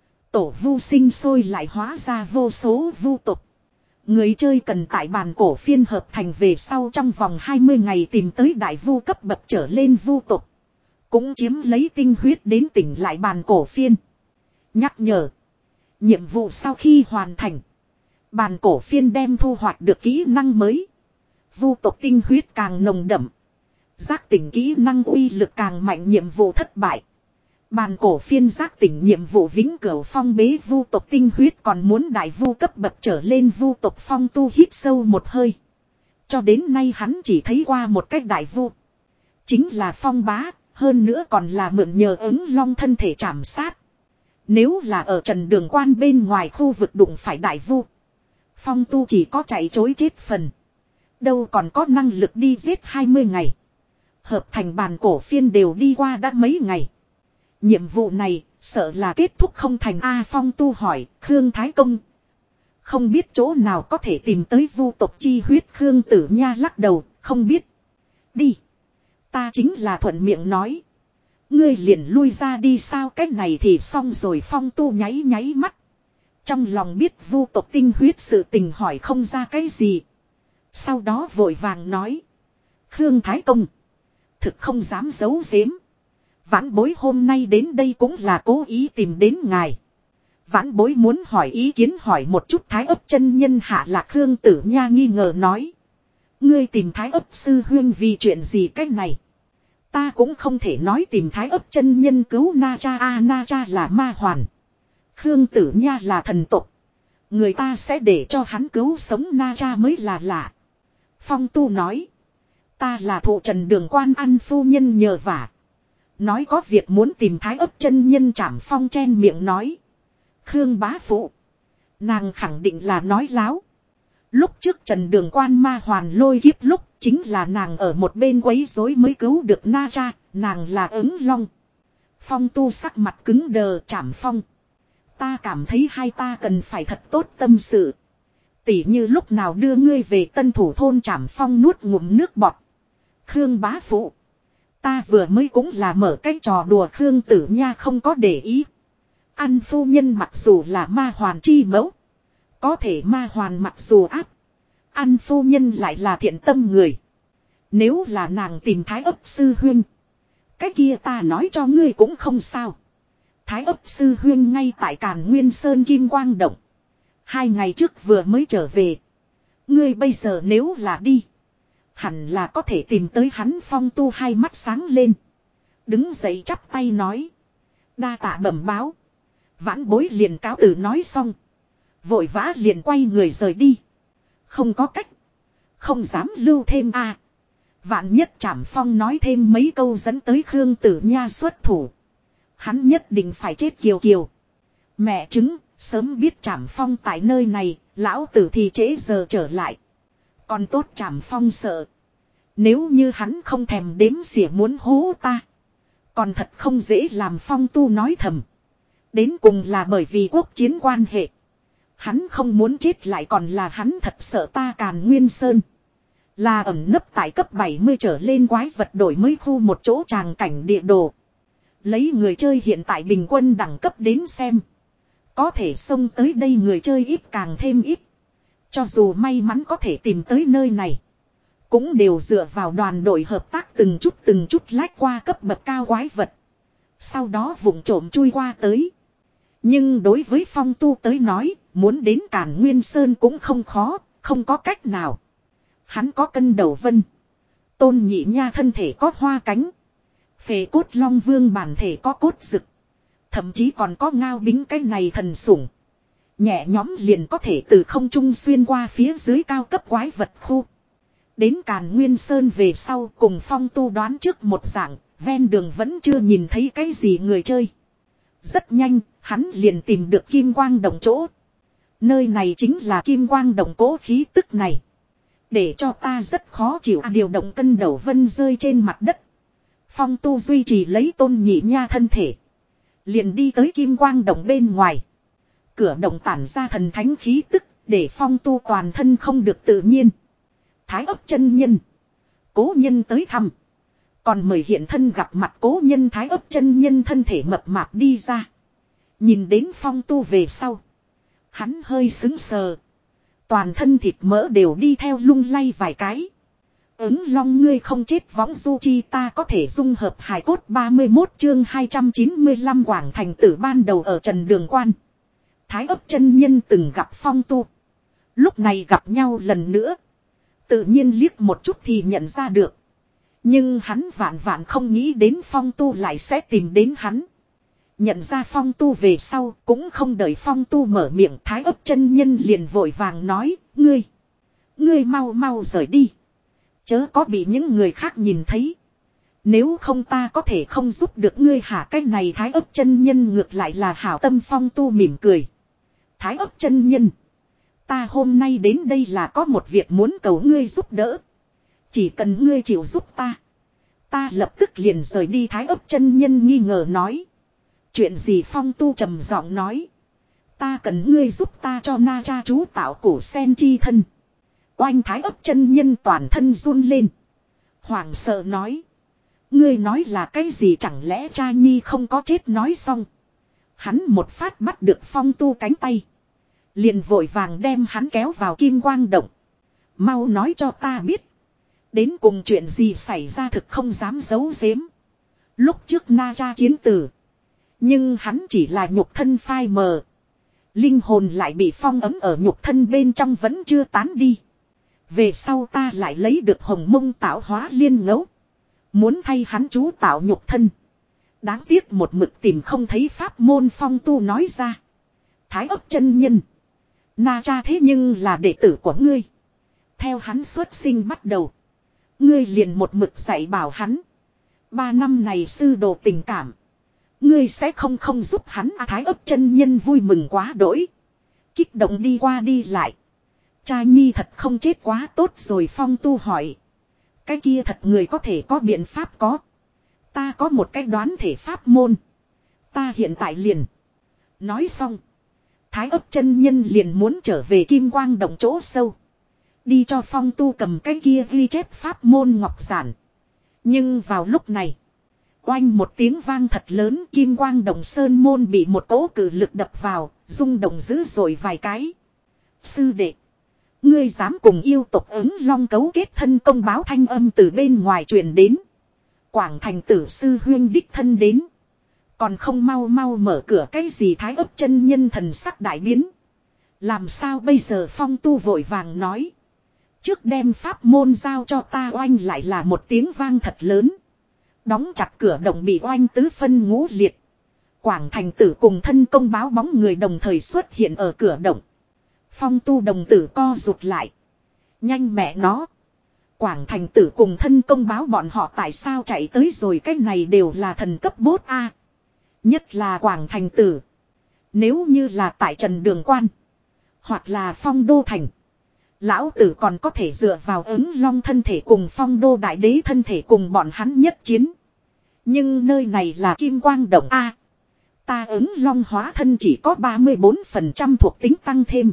Tổ vu sinh sôi lại hóa ra vô số vu tộc. Người chơi cần tại bàn cổ phiên hợp thành về sau trong vòng hai mươi ngày tìm tới đại vu cấp bậc trở lên vu tộc. Cũng chiếm lấy tinh huyết đến tỉnh lại bàn cổ phiên. Nhắc nhở. Nhiệm vụ sau khi hoàn thành. Bàn cổ phiên đem thu hoạch được kỹ năng mới. Vu tộc tinh huyết càng nồng đậm. Giác tỉnh kỹ năng uy lực càng mạnh. Nhiệm vụ thất bại. Bàn cổ phiên giác tỉnh nhiệm vụ vĩnh cửu phong bế vu tộc tinh huyết. Còn muốn đại vu cấp bậc trở lên vu tộc. Phong tu hít sâu một hơi. Cho đến nay hắn chỉ thấy qua một cách đại vu. Chính là phong bá. Hơn nữa còn là mượn nhờ ứng long thân thể trảm sát. Nếu là ở Trần Đường Quan bên ngoài khu vực đụng phải đại vu. Phong tu chỉ có chạy chối chết phần. Đâu còn có năng lực đi giết hai mươi ngày. Hợp thành bàn cổ phiên đều đi qua đã mấy ngày. Nhiệm vụ này sợ là kết thúc không thành. A Phong tu hỏi Khương Thái Công. Không biết chỗ nào có thể tìm tới vu tộc chi huyết. Khương Tử Nha lắc đầu không biết. Đi. Ta chính là thuận miệng nói. Ngươi liền lui ra đi sao? Cái này thì xong rồi. Phong tu nháy nháy mắt. Trong lòng biết vu tộc tinh huyết sự tình hỏi không ra cái gì. Sau đó vội vàng nói. Khương Thái Công. Thực không dám giấu giếm. Vãn bối hôm nay đến đây cũng là cố ý tìm đến ngài. Vãn bối muốn hỏi ý kiến hỏi một chút Thái Ấp chân nhân hạ lạc. Khương Tử Nha nghi ngờ nói. Ngươi tìm Thái Ấp sư huyên vì chuyện gì cách này? Ta cũng không thể nói tìm Thái Ấp chân nhân cứu Na Cha. A Na Cha là ma hoàn. Khương Tử Nha là thần tộc. Người ta sẽ để cho hắn cứu sống Na Cha mới là lạ. Phong tu nói. Ta là thụ Trần Đường Quan ăn phu nhân nhờ vả. Nói có việc muốn tìm Thái Ấp chân nhân. Trảm Phong chen miệng nói. Khương bá phụ. Nàng khẳng định là nói láo. Lúc trước Trần Đường Quan ma hoàn lôi kiếp lúc. Chính là nàng ở một bên quấy rối mới cứu được Na Cha. Nàng là ứng long. Phong tu sắc mặt cứng đờ. Trảm Phong. Ta cảm thấy hai ta cần phải thật tốt tâm sự. Tỉ như lúc nào đưa ngươi về Tân Thủ thôn Trảm Phong nuốt ngụm nước bọt. Khương bá phụ. Ta vừa mới cũng là mở cái trò đùa Khương Tử Nha không có để ý. An phu nhân mặc dù là ma hoàn chi mẫu. Có thể ma hoàn mặc dù áp. An phu nhân lại là thiện tâm người. Nếu là nàng tìm Thái ấp sư huynh. Cái kia ta nói cho ngươi cũng không sao. Thái ấp sư huynh ngay tại Càn Nguyên Sơn Kim Quang Động. Hai ngày trước vừa mới trở về. Ngươi bây giờ nếu là đi. Hẳn là có thể tìm tới hắn. Phong Tu hai mắt sáng lên. Đứng dậy chắp tay nói. Đa tạ bẩm báo. Vãn bối liền cáo từ nói xong. Vội vã liền quay người rời đi. Không có cách. Không dám lưu thêm a. À. Vạn nhất Trảm Phong nói thêm mấy câu dẫn tới Khương Tử Nha xuất thủ. Hắn nhất định phải chết kiều kiều. Mẹ chứng, sớm biết Trảm Phong tại nơi này, lão tử thì trễ giờ trở lại. Còn tốt Trảm Phong sợ. Nếu như hắn không thèm đếm xỉa muốn hố ta. Còn thật không dễ làm Phong Tu nói thầm. Đến cùng là bởi vì quốc chiến quan hệ. Hắn không muốn chết lại còn là hắn thật sợ ta Càn Nguyên Sơn. Là ẩn nấp tại cấp bảy mươi trở lên quái vật đổi mới khu một chỗ tràng cảnh địa đồ. Lấy người chơi hiện tại bình quân đẳng cấp đến xem. Có thể xông tới đây người chơi ít càng thêm ít. Cho dù may mắn có thể tìm tới nơi này. Cũng đều dựa vào đoàn đội hợp tác từng chút từng chút lách qua cấp bậc cao quái vật. Sau đó vụng trộm chui qua tới. Nhưng đối với Phong Tu tới nói, muốn đến Càn Nguyên Sơn cũng không khó, không có cách nào. Hắn có cân đầu vân. Tôn Nhị Nha thân thể có hoa cánh. Phệ cốt Long Vương bản thể có cốt rực. Thậm chí còn có Ngao Bính cái này thần sủng. Nhẹ nhóm liền có thể từ không trung xuyên qua phía dưới cao cấp quái vật khu. Đến Càn Nguyên Sơn về sau cùng Phong Tu đoán trước một dạng, ven đường vẫn chưa nhìn thấy cái gì người chơi. Rất nhanh, hắn liền tìm được Kim Quang Động chỗ. Nơi này chính là Kim Quang Động cố khí tức này. Để cho ta rất khó chịu à, điều động cân đầu vân rơi trên mặt đất. Phong Tu duy trì lấy Tôn Nhị Nha thân thể. Liền đi tới Kim Quang Động bên ngoài. Cửa động tản ra thần thánh khí tức, để Phong Tu toàn thân không được tự nhiên. Thái ấp chân nhân. Cố nhân tới thăm. Còn mời hiện thân gặp mặt cố nhân Thái ấp chân nhân thân thể mập mạp đi ra. Nhìn đến Phong Tu về sau. Hắn hơi sững sờ. Toàn thân thịt mỡ đều đi theo lung lay vài cái. Ứng Long ngươi không chết võng du chi ta có thể dung hợp hài cốt ba mươi mốt chương hai trăm chín mươi lăm Quảng Thành Tử ban đầu ở Trần Đường Quan. Thái ấp chân nhân từng gặp Phong Tu. Lúc này gặp nhau lần nữa. Tự nhiên liếc một chút thì nhận ra được. Nhưng hắn vạn vạn không nghĩ đến Phong Tu lại sẽ tìm đến hắn. Nhận ra Phong Tu về sau cũng không đợi Phong Tu mở miệng Thái ấp chân nhân liền vội vàng nói. Ngươi. Ngươi mau mau rời đi. Chớ có bị những người khác nhìn thấy. Nếu không ta có thể không giúp được ngươi hả cái này Thái ấp chân nhân ngược lại là hảo tâm Phong Tu mỉm cười. Thái ấp chân nhân. Ta hôm nay đến đây là có một việc muốn cầu ngươi giúp đỡ. Chỉ cần ngươi chịu giúp ta. Ta lập tức liền rời đi Thái ấp chân nhân nghi ngờ nói. Chuyện gì Phong Tu trầm giọng nói. Ta cần ngươi giúp ta cho na cha chú tạo cổ sen chi thân. Oanh Thái ấp chân nhân toàn thân run lên. Hoảng sợ nói. Ngươi nói là cái gì chẳng lẽ cha nhi không có chết nói xong. Hắn một phát bắt được Phong Tu cánh tay. Liền vội vàng đem hắn kéo vào Kim Quang Động. Mau nói cho ta biết. Đến cùng chuyện gì xảy ra thực không dám giấu giếm. Lúc trước na cha chiến tử. Nhưng hắn chỉ là nhục thân phai mờ. Linh hồn lại bị phong ấm ở nhục thân bên trong vẫn chưa tán đi. Về sau ta lại lấy được hồng mông tạo hóa liên ngẫu. Muốn thay hắn chú tạo nhục thân. Đáng tiếc một mực tìm không thấy pháp môn. Phong Tu nói ra. Thái ấp chân nhân. Na cha thế nhưng là đệ tử của ngươi. Theo hắn xuất sinh bắt đầu. Ngươi liền một mực dạy bảo hắn. Ba năm này sư đồ tình cảm. Ngươi sẽ không không giúp hắn à, Thái ấp chân nhân vui mừng quá đỗi. Kích động đi qua đi lại. Cha nhi thật không chết quá tốt rồi. Phong Tu hỏi. Cái kia thật người có thể có biện pháp có. Ta có một cái đoán thể pháp môn. Ta hiện tại liền. Nói xong. Thái ấp chân nhân liền muốn trở về kim quang động chỗ sâu. Đi cho Phong Tu cầm cái kia ghi chép pháp môn ngọc giản. Nhưng vào lúc này. Oanh một tiếng vang thật lớn, kim quang động sơn môn bị một cỗ cử lực đập vào, rung động dữ dội vài cái. Sư đệ. Ngươi dám cùng yêu tộc ứng long cấu kết thân công báo thanh âm từ bên ngoài truyền đến. Quảng Thành tử sư huyên đích thân đến. Còn không mau mau mở cửa cái gì Thái ấp chân nhân thần sắc đại biến. Làm sao bây giờ Phong Tu vội vàng nói. Trước đem pháp môn giao cho ta, oanh lại là một tiếng vang thật lớn. Đóng chặt cửa động bị oanh tứ phân ngũ liệt. Quảng Thành tử cùng thân công báo bóng người đồng thời xuất hiện ở cửa động. Phong Tu đồng tử co rụt lại. Nhanh mẹ nó. Quảng Thành tử cùng thân công báo bọn họ tại sao chạy tới rồi, cái này đều là thần cấp bốt a. Nhất là Quảng Thành tử. Nếu như là tại Trần Đường Quan. Hoặc là Phong Đô Thành. Lão tử còn có thể dựa vào ứng long thân thể cùng Phong Đô Đại Đế thân thể cùng bọn hắn nhất chiến. Nhưng nơi này là Kim Quang Động a. Ta ứng long hóa thân chỉ có ba mươi bốn phần trăm thuộc tính tăng thêm.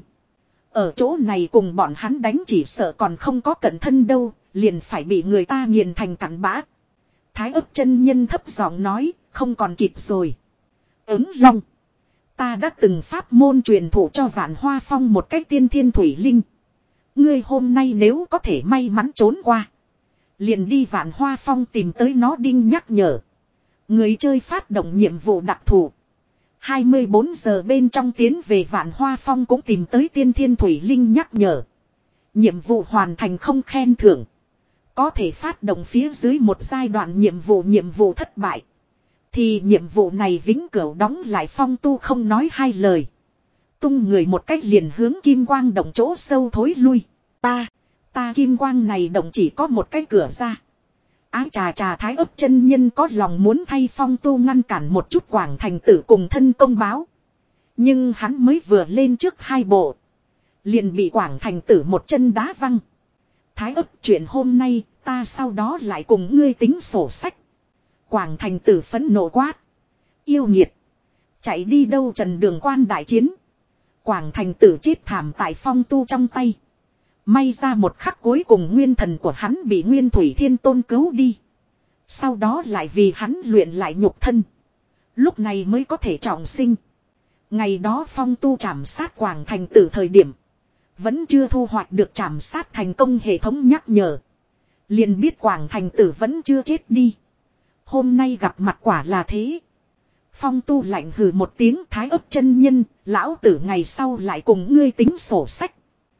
Ở chỗ này cùng bọn hắn đánh chỉ sợ còn không có cận thân đâu, liền phải bị người ta nghiền thành cặn bã. Thái ấp chân nhân thấp giọng nói, không còn kịp rồi. Ứng long. Ta đã từng pháp môn truyền thụ cho Vạn Hoa Phong một cách tiên thiên thủy linh. Ngươi hôm nay nếu có thể may mắn trốn qua. Liền đi Vạn Hoa Phong tìm tới nó đinh nhắc nhở. Người chơi phát động nhiệm vụ đặc thù. hai mươi bốn giờ bên trong tiến về Vạn Hoa Phong cũng tìm tới tiên thiên thủy linh nhắc nhở. Nhiệm vụ hoàn thành không khen thưởng. Có thể phát động phía dưới một giai đoạn nhiệm vụ nhiệm vụ thất bại. Thì nhiệm vụ này vĩnh cửu đóng lại. Phong Tu không nói hai lời. Tung người một cách liền hướng kim quang động chỗ sâu thối lui. Ta, ta kim quang này động chỉ có một cái cửa ra. Ái trà trà Thái ấp chân nhân có lòng muốn thay Phong Tu ngăn cản một chút Quảng Thành tử cùng thân công báo. Nhưng hắn mới vừa lên trước hai bộ. Liền bị Quảng Thành tử một chân đá văng. Thái ấp chuyện hôm nay ta sau đó lại cùng ngươi tính sổ sách. Quảng Thành tử phẫn nộ quát. Yêu nghiệt. Chạy đi đâu Trần Đường Quan đại chiến. Quảng Thành tử chết thảm tại Phong Tu trong tay. May ra một khắc cuối cùng nguyên thần của hắn bị Nguyên Thủy Thiên Tôn cứu đi. Sau đó lại vì hắn luyện lại nhục thân. Lúc này mới có thể trọng sinh. Ngày đó Phong Tu trảm sát Quảng Thành tử thời điểm. Vẫn chưa thu hoạch được trảm sát thành công hệ thống nhắc nhở. Liền biết Quảng Thành tử vẫn chưa chết đi. Hôm nay gặp mặt quả là thế. Phong Tu lạnh hừ một tiếng, Thái ấp chân nhân, lão tử ngày sau lại cùng ngươi tính sổ sách.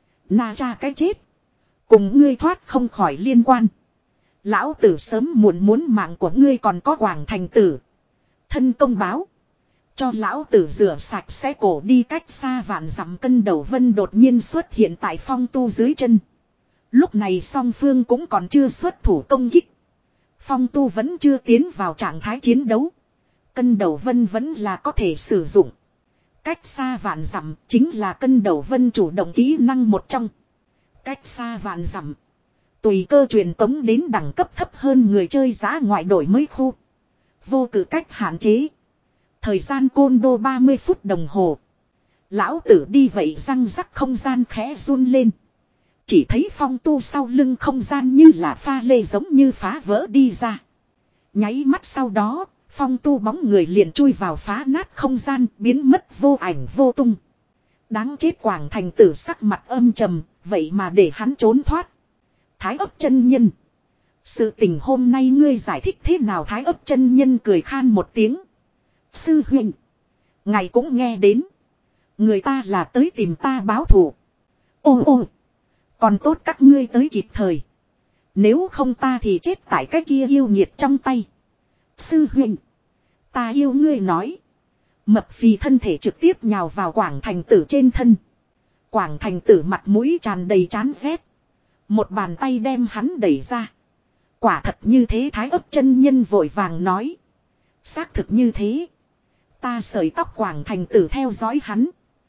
Na cha cái chết. Cùng ngươi thoát không khỏi liên quan. Lão tử sớm muộn muốn mạng của ngươi, còn có Quảng Thành tử. Thân công báo. Cho lão tử rửa sạch sẽ cổ đi. Cách xa vạn dặm Cân Đầu Vân đột nhiên xuất hiện tại Phong Tu dưới chân. Lúc này song phương cũng còn chưa xuất thủ công kích. Phong Tu vẫn chưa tiến vào trạng thái chiến đấu. Cân Đầu Vân vẫn là có thể sử dụng. Cách xa vạn dặm chính là Cân Đầu Vân chủ động kỹ năng một trong. Cách xa vạn dặm. Tùy cơ truyền tống đến đẳng cấp thấp hơn người chơi giá ngoại đổi mới khu. Vô cử cách hạn chế. Thời gian côn đô ba mươi phút đồng hồ. Lão tử đi vậy răng rắc không gian khẽ run lên. Chỉ thấy Phong Tu sau lưng không gian như là pha lê giống như phá vỡ đi ra. Nháy mắt sau đó, Phong Tu bóng người liền chui vào phá nát không gian, biến mất vô ảnh vô tung. Đáng chết Quảng Thành tử sắc mặt âm trầm, vậy mà để hắn trốn thoát. Thái ấp chân nhân. Sự tình hôm nay ngươi giải thích thế nào? Thái ấp chân nhân cười khan một tiếng. Sư huynh. Ngài cũng nghe đến. Người ta là tới tìm ta báo thù. Ô ô. Còn tốt các ngươi tới kịp thời. Nếu không ta thì chết tại cái kia yêu nghiệt trong tay. Sư huynh. Ta yêu ngươi nói. Mập phì thân thể trực tiếp nhào vào Quảng Thành tử trên thân. Quảng Thành tử mặt mũi tràn đầy chán ghét. Một bàn tay đem hắn đẩy ra. Quả thật như thế? Thái ấp chân nhân vội vàng nói. Xác thực như thế. Ta sợi tóc. Quảng Thành tử theo dõi hắn.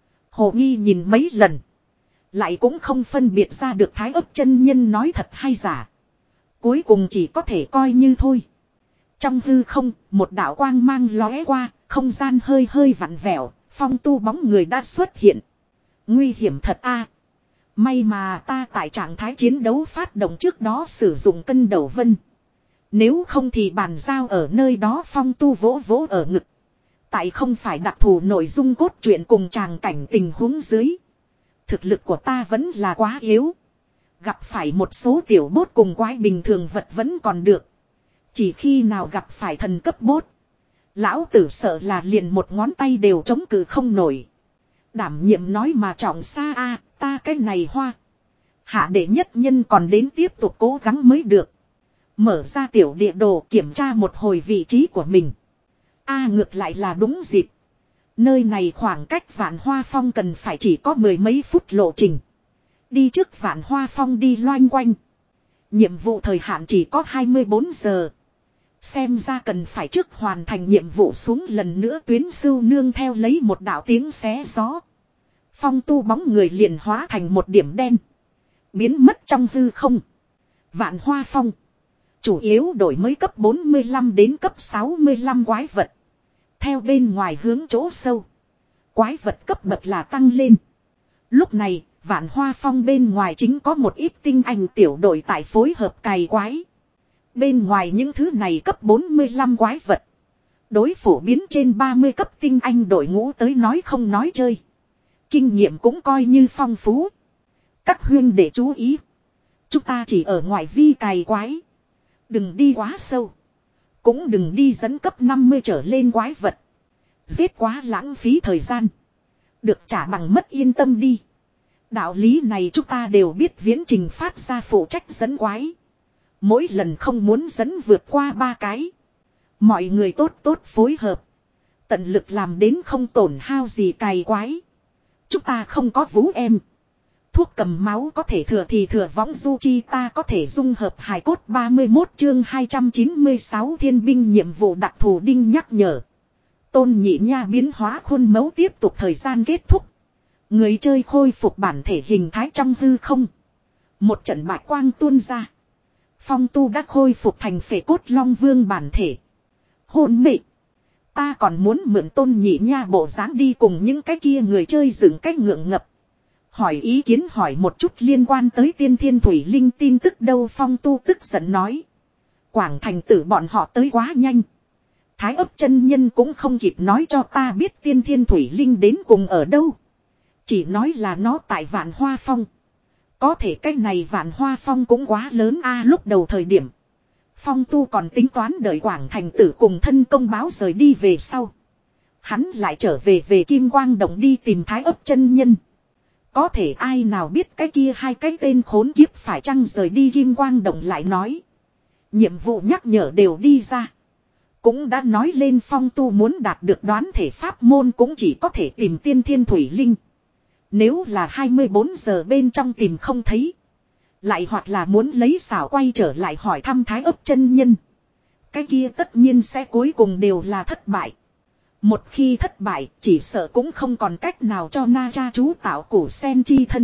Hồ nghi nhìn mấy lần. Lại cũng không phân biệt ra được Thái ấp chân nhân nói thật hay giả. Cuối cùng chỉ có thể coi như thôi. Trong hư không, một đạo quang mang lóe qua, không gian hơi hơi vặn vẹo, Phong tu bóng người đã xuất hiện. Nguy hiểm thật a. May mà ta tại trạng thái chiến đấu phát động trước đó sử dụng cân đầu vân. Nếu không thì bàn giao ở nơi đó. Phong tu vỗ vỗ ở ngực. Tại không phải đặc thù nội dung cốt truyện cùng tràng cảnh tình huống dưới. Thực lực của ta vẫn là quá yếu. Gặp phải một số tiểu bốt cùng quái bình thường vật vẫn còn được. Chỉ khi nào gặp phải thần cấp bốt. Lão tử sợ là liền một ngón tay đều chống cự không nổi. Đảm nhiệm nói mà trọng xa a ta cái này hoa. Hạ đệ nhất nhân còn đến tiếp tục cố gắng mới được. Mở ra tiểu địa đồ kiểm tra một hồi vị trí của mình. A ngược lại là đúng dịp. Nơi này khoảng cách Vạn Hoa Phong cần phải chỉ có mười mấy phút lộ trình. Đi trước Vạn Hoa Phong đi loanh quanh. Nhiệm vụ thời hạn chỉ có hai mươi bốn giờ. Xem ra cần phải trước hoàn thành nhiệm vụ xuống lần nữa. Tuyến sưu nương theo lấy một đạo tiếng xé gió. Phong tu bóng người liền hóa thành một điểm đen. Biến mất trong hư không. Vạn Hoa Phong. Chủ yếu đổi mới cấp bốn mươi lăm đến cấp sáu mươi lăm quái vật. Theo bên ngoài hướng chỗ sâu. Quái vật cấp bậc là tăng lên. Lúc này, Vạn Hoa Phong bên ngoài chính có một ít tinh anh tiểu đội tại phối hợp cày quái. Bên ngoài những thứ này cấp bốn mươi lăm quái vật. Đối phổ biến trên ba mươi cấp tinh anh đội ngũ tới nói không nói chơi. Kinh nghiệm cũng coi như phong phú. Các huyên để chú ý. Chúng ta chỉ ở ngoài vi cày quái. Đừng đi quá sâu. Cũng đừng đi dẫn cấp năm mươi trở lên quái vật. Giết quá lãng phí thời gian. Được trả bằng mất yên tâm đi. Đạo lý này chúng ta đều biết. Viễn trình phát ra phụ trách dẫn quái. Mỗi lần không muốn dẫn vượt qua ba cái. Mọi người tốt tốt phối hợp. Tận lực làm đến không tổn hao gì cày quái. Chúng ta không có vũ em. Thuốc cầm máu có thể thừa thì thừa võng du chi ta có thể dung hợp hài cốt ba mươi mốt chương hai trăm chín mươi sáu thiên binh nhiệm vụ đặc thù đinh nhắc nhở. Tôn nhị nha biến hóa khuôn mẫu tiếp tục thời gian kết thúc. Người chơi khôi phục bản thể hình thái trong hư không. Một trận bạch quang tuôn ra. Phong tu đã khôi phục thành phệ cốt long vương bản thể. Hôn mị. Ta còn muốn mượn tôn nhị nha bộ dáng đi cùng những cái kia người chơi dựng cách ngượng ngập. Hỏi ý kiến hỏi một chút liên quan tới tiên thiên thủy linh tin tức đâu. Phong tu tức giận nói. Quảng thành tử bọn họ tới quá nhanh. Thái ấp chân nhân cũng không kịp nói cho ta biết tiên thiên thủy linh đến cùng ở đâu. Chỉ nói là nó tại Vạn Hoa Phong. Có thể cái này Vạn Hoa Phong cũng quá lớn a. Lúc đầu thời điểm Phong tu còn tính toán đợi Quảng thành tử cùng thân công báo rời đi về sau. Hắn lại trở về về Kim Quang Động đi tìm Thái ấp chân nhân. Có thể ai nào biết cái kia hai cái tên khốn kiếp phải chăng rời đi Kim Quang Động lại nói. Nhiệm vụ nhắc nhở đều đi ra. Cũng đã nói lên Phong tu muốn đạt được đoán thể pháp môn cũng chỉ có thể tìm tiên thiên thủy linh. Nếu là hai mươi bốn giờ bên trong tìm không thấy. Lại hoặc là muốn lấy xảo quay trở lại hỏi thăm Thái ấp chân nhân. Cái kia tất nhiên sẽ cuối cùng đều là thất bại. Một khi thất bại chỉ sợ cũng không còn cách nào cho na cha chú tạo củ sen chi thân.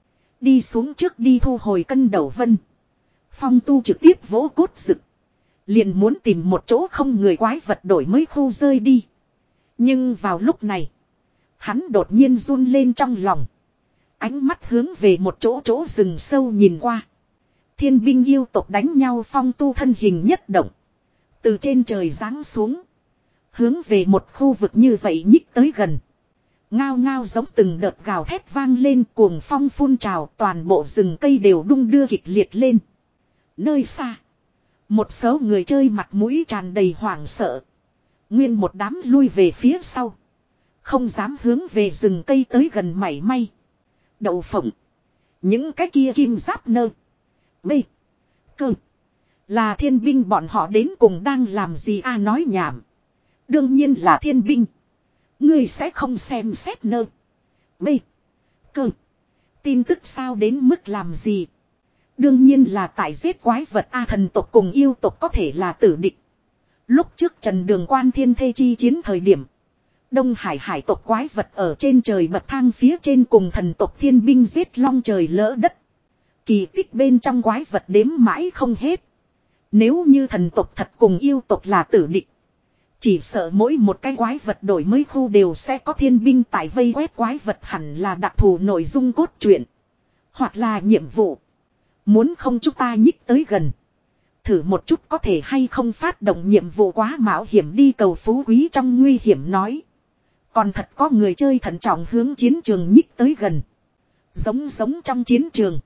Đi xuống trước đi thu hồi cân đầu vân. Phong tu trực tiếp vỗ cốt rực. Liền muốn tìm một chỗ không người quái vật đổi mới khu rơi đi. Nhưng vào lúc này. Hắn đột nhiên run lên trong lòng. Ánh mắt hướng về một chỗ chỗ rừng sâu nhìn qua. Thiên binh yêu tộc đánh nhau. Phong tu thân hình nhất động. Từ trên trời giáng xuống. Hướng về một khu vực như vậy nhích tới gần. Ngao ngao giống từng đợt gào thét vang lên cuồng phong phun trào. Toàn bộ rừng cây đều đung đưa kịch liệt lên. Nơi xa. Một số người chơi mặt mũi tràn đầy hoảng sợ. Nguyên một đám lui về phía sau. Không dám hướng về rừng cây tới gần mảy may. Đậu phộng. Những cái kia kim giáp nơ. Bê. Cơ. Là thiên binh bọn họ đến cùng đang làm gì a à, nói nhảm. Đương nhiên là thiên binh. Ngươi sẽ không xem xét nơ. Bê. Cơ. Tin tức sao đến mức làm gì. Đương nhiên là tại giết quái vật a à, thần tộc cùng yêu tộc có thể là tử địch. Lúc trước Trần Đường Quan thiên thê chi chiến thời điểm. Đông Hải hải tộc quái vật ở trên trời bậc thang phía trên cùng thần tộc thiên binh giết long trời lỡ đất. Kỳ tích bên trong quái vật đếm mãi không hết. Nếu như thần tộc thật cùng yêu tộc là tử địch. Chỉ sợ mỗi một cái quái vật đổi mới khu đều sẽ có thiên binh tại vây quét quái vật, hẳn là đặc thù nội dung cốt truyện. Hoặc là nhiệm vụ. Muốn không chúng ta nhích tới gần. Thử một chút có thể hay không phát động nhiệm vụ quá mạo hiểm đi cầu phú quý trong nguy hiểm nói. Còn thật có người chơi thận trọng hướng chiến trường nhích tới gần. Giống giống trong chiến trường.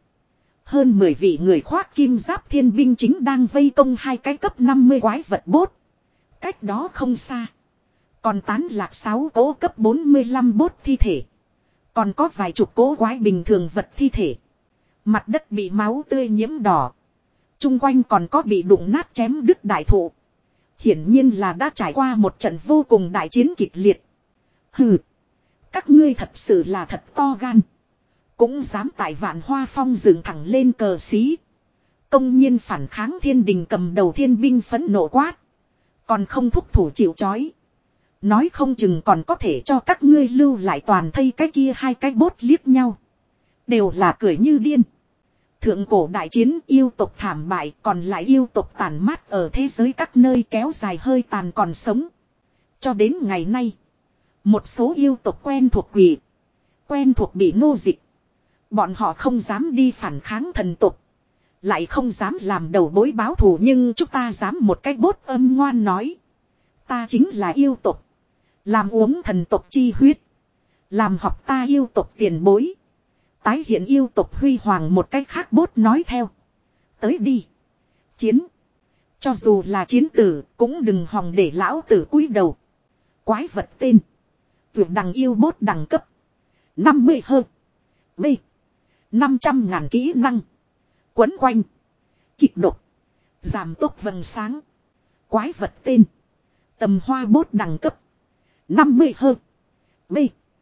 Hơn mười vị người khoác kim giáp thiên binh chính đang vây công hai cái cấp năm mươi quái vật bốt. Cách đó không xa. Còn tán lạc sáu cố cấp bốn mươi lăm bốt thi thể. Còn có vài chục cố quái bình thường vật thi thể. Mặt đất bị máu tươi nhiễm đỏ. Trung quanh còn có bị đụng nát chém đứt đại thụ. Hiển nhiên là đã trải qua một trận vô cùng đại chiến kịch liệt. Hừ. Các ngươi thật sự là thật to gan. Cũng dám tại Vạn Hoa Phong dựng thẳng lên cờ xí. Công nhiên phản kháng thiên đình cầm đầu thiên binh phẫn nộ quát. Còn không thúc thủ chịu chói. Nói không chừng còn có thể cho các ngươi lưu lại toàn thây cái kia hai cái bốt liếc nhau. Đều là cười như điên. Thượng cổ đại chiến yêu tộc thảm bại, còn lại yêu tộc tàn mát ở thế giới các nơi kéo dài hơi tàn còn sống. Cho đến ngày nay, một số yêu tộc quen thuộc quỷ, quen thuộc bị nô dịch. Bọn họ không dám đi phản kháng thần tộc, lại không dám làm đầu bối báo thù, nhưng chúng ta dám một cách bốt âm ngoan nói. Ta chính là yêu tộc, làm uống thần tộc chi huyết, làm học ta yêu tộc tiền bối. Tái hiện yêu tộc huy hoàng một cách khác bốt nói theo. Tới đi. Chiến. Cho dù là chiến tử cũng đừng hòng để lão tử cúi đầu. Quái vật tên. Vượt đằng yêu bốt đẳng cấp. năm mươi hơn. B. năm trăm ngàn kỹ năng. Quấn quanh. Kịch độc. Giảm tốc vầng sáng. Quái vật tên. Tầm hoa bốt đẳng cấp. năm mươi hơn. B.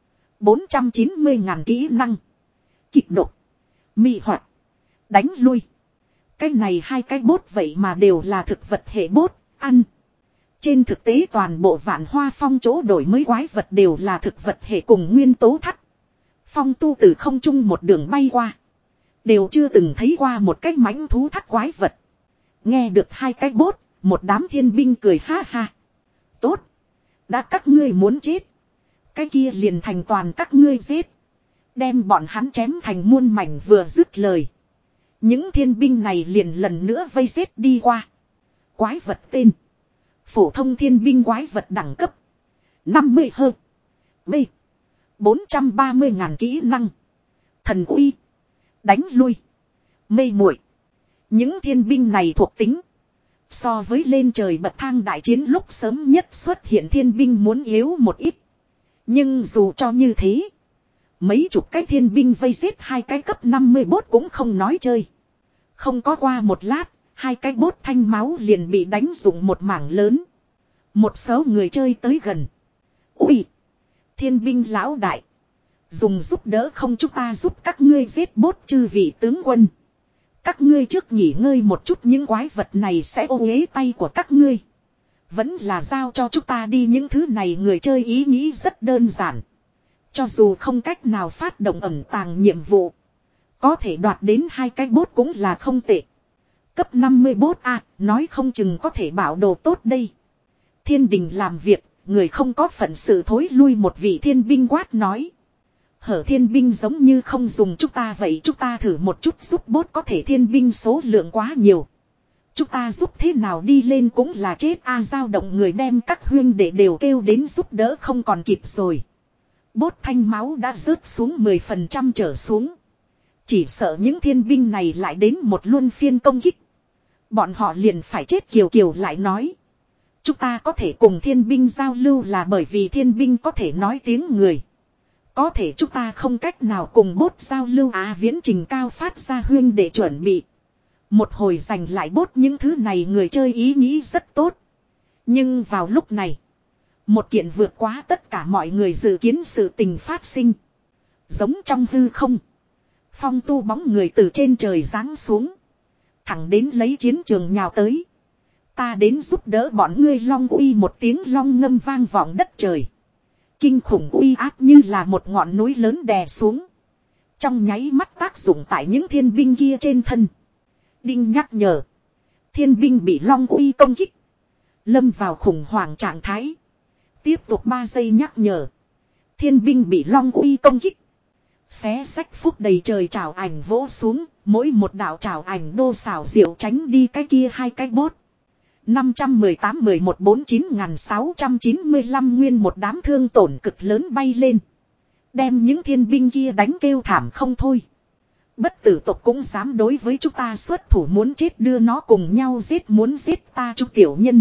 bốn trăm chín mươi ngàn kỹ năng. Kịch độc. Mị hoạt. Đánh lui. Cái này hai cái bốt vậy mà đều là thực vật hệ bốt. Ăn. Trên thực tế toàn bộ Vạn Hoa Phong chỗ đổi mới quái vật đều là thực vật hệ cùng nguyên tố thắt. Phong tu từ không trung một đường bay qua. Đều chưa từng thấy qua một cái mãnh thú thắt quái vật. Nghe được hai cái bốt. Một đám thiên binh cười ha ha. Tốt. Đã các ngươi muốn chết. Cái kia liền thành toàn các ngươi giết. Đem bọn hắn chém thành muôn mảnh vừa dứt lời. Những thiên binh này liền lần nữa vây giết đi qua. Quái vật tên. Phổ thông thiên binh quái vật đẳng cấp. năm mươi hơn. B. bốn trăm ba mươi ngàn kỹ năng. Thần uy. Đánh lui. Mê muội. Những thiên binh này thuộc tính. So với lên trời bậc thang đại chiến lúc sớm nhất xuất hiện thiên binh muốn yếu một ít. Nhưng dù cho như thế. Mấy chục cái thiên binh vây giết hai cái cấp năm mươi bốt cũng không nói chơi. Không có qua một lát, hai cái bốt thanh máu liền bị đánh dụng một mảng lớn. Một số người chơi tới gần. Ui! Thiên binh lão đại! Dùng giúp đỡ không, chúng ta giúp các ngươi giết bốt chư vị tướng quân. Các ngươi trước nghỉ ngơi một chút, những quái vật này sẽ ô uế tay của các ngươi. Vẫn là giao cho chúng ta đi. Những thứ này người chơi ý nghĩ rất đơn giản. Cho dù không cách nào phát động ẩn tàng nhiệm vụ, có thể đoạt đến hai cái bốt cũng là không tệ. Cấp năm mươi bốt à, nói không chừng có thể bảo đồ tốt đây. Thiên đình làm việc, người không có phận sự thối lui, một vị thiên binh quát nói. Hở thiên binh giống như không dùng chúng ta vậy, chúng ta thử một chút giúp bốt, có thể thiên binh số lượng quá nhiều. Chúng ta giúp thế nào đi lên cũng là chết a. Dao động người đem các huyên đệ đều kêu đến giúp đỡ không còn kịp rồi. Bốt thanh máu đã rớt xuống mười phần trăm trở xuống. Chỉ sợ những thiên binh này lại đến một luân phiên công kích. Bọn họ liền phải chết kiều kiều lại nói. Chúng ta có thể cùng thiên binh giao lưu là bởi vì thiên binh có thể nói tiếng người. Có thể chúng ta không cách nào cùng bốt giao lưu à. Viễn trình cao phát ra huyên để chuẩn bị. Một hồi giành lại bốt, những thứ này người chơi ý nghĩ rất tốt. Nhưng vào lúc này, một kiện vượt quá tất cả mọi người dự kiến sự tình phát sinh. Giống trong hư không, Phong tu bóng người từ trên trời giáng xuống, thẳng đến lấy chiến trường nhào tới. Ta đến giúp đỡ bọn ngươi. Long uy, một tiếng long ngâm vang vọng đất trời. Kinh khủng uy áp như là một ngọn núi lớn đè xuống. Trong nháy mắt tác dụng tại những thiên binh kia trên thân. Đinh nhắc nhở. Thiên binh bị long uy công kích. Lâm vào khủng hoảng trạng thái. Tiếp tục ba giây nhắc nhở. Thiên binh bị long uy công kích. Xé sách phúc đầy trời trảo ảnh vỗ xuống. Mỗi một đạo trảo ảnh đô xảo diệu tránh đi cái kia hai cái bốt. năm trăm mười tám mười một bốn chín sáu trăm chín mươi lăm nguyên một đám thương tổn cực lớn bay lên. Đem những thiên binh kia đánh kêu thảm không thôi. Bất tử tộc cũng dám đối với chúng ta xuất thủ muốn chết đưa nó cùng nhau giết muốn giết ta chúng tiểu nhân.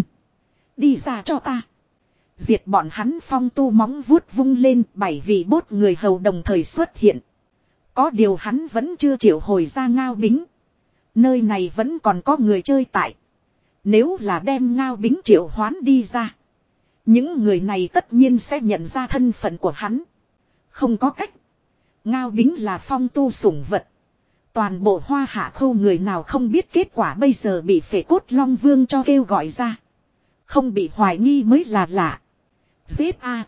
Đi ra cho ta. Diệt bọn hắn Phong Tu móng vuốt vung lên bảy vị bốt người hầu đồng thời xuất hiện. Có điều hắn vẫn chưa triệu hồi ra Ngao Bính. Nơi này vẫn còn có người chơi tại. Nếu là đem Ngao Bính triệu hoán đi ra. Những người này tất nhiên sẽ nhận ra thân phận của hắn. Không có cách. Ngao Bính là Phong Tu sủng vật. Toàn bộ Hoa Hạ Khâu người nào không biết kết quả bây giờ bị Phệ Cốt Long Vương cho kêu gọi ra. Không bị hoài nghi mới là lạ. Giết a.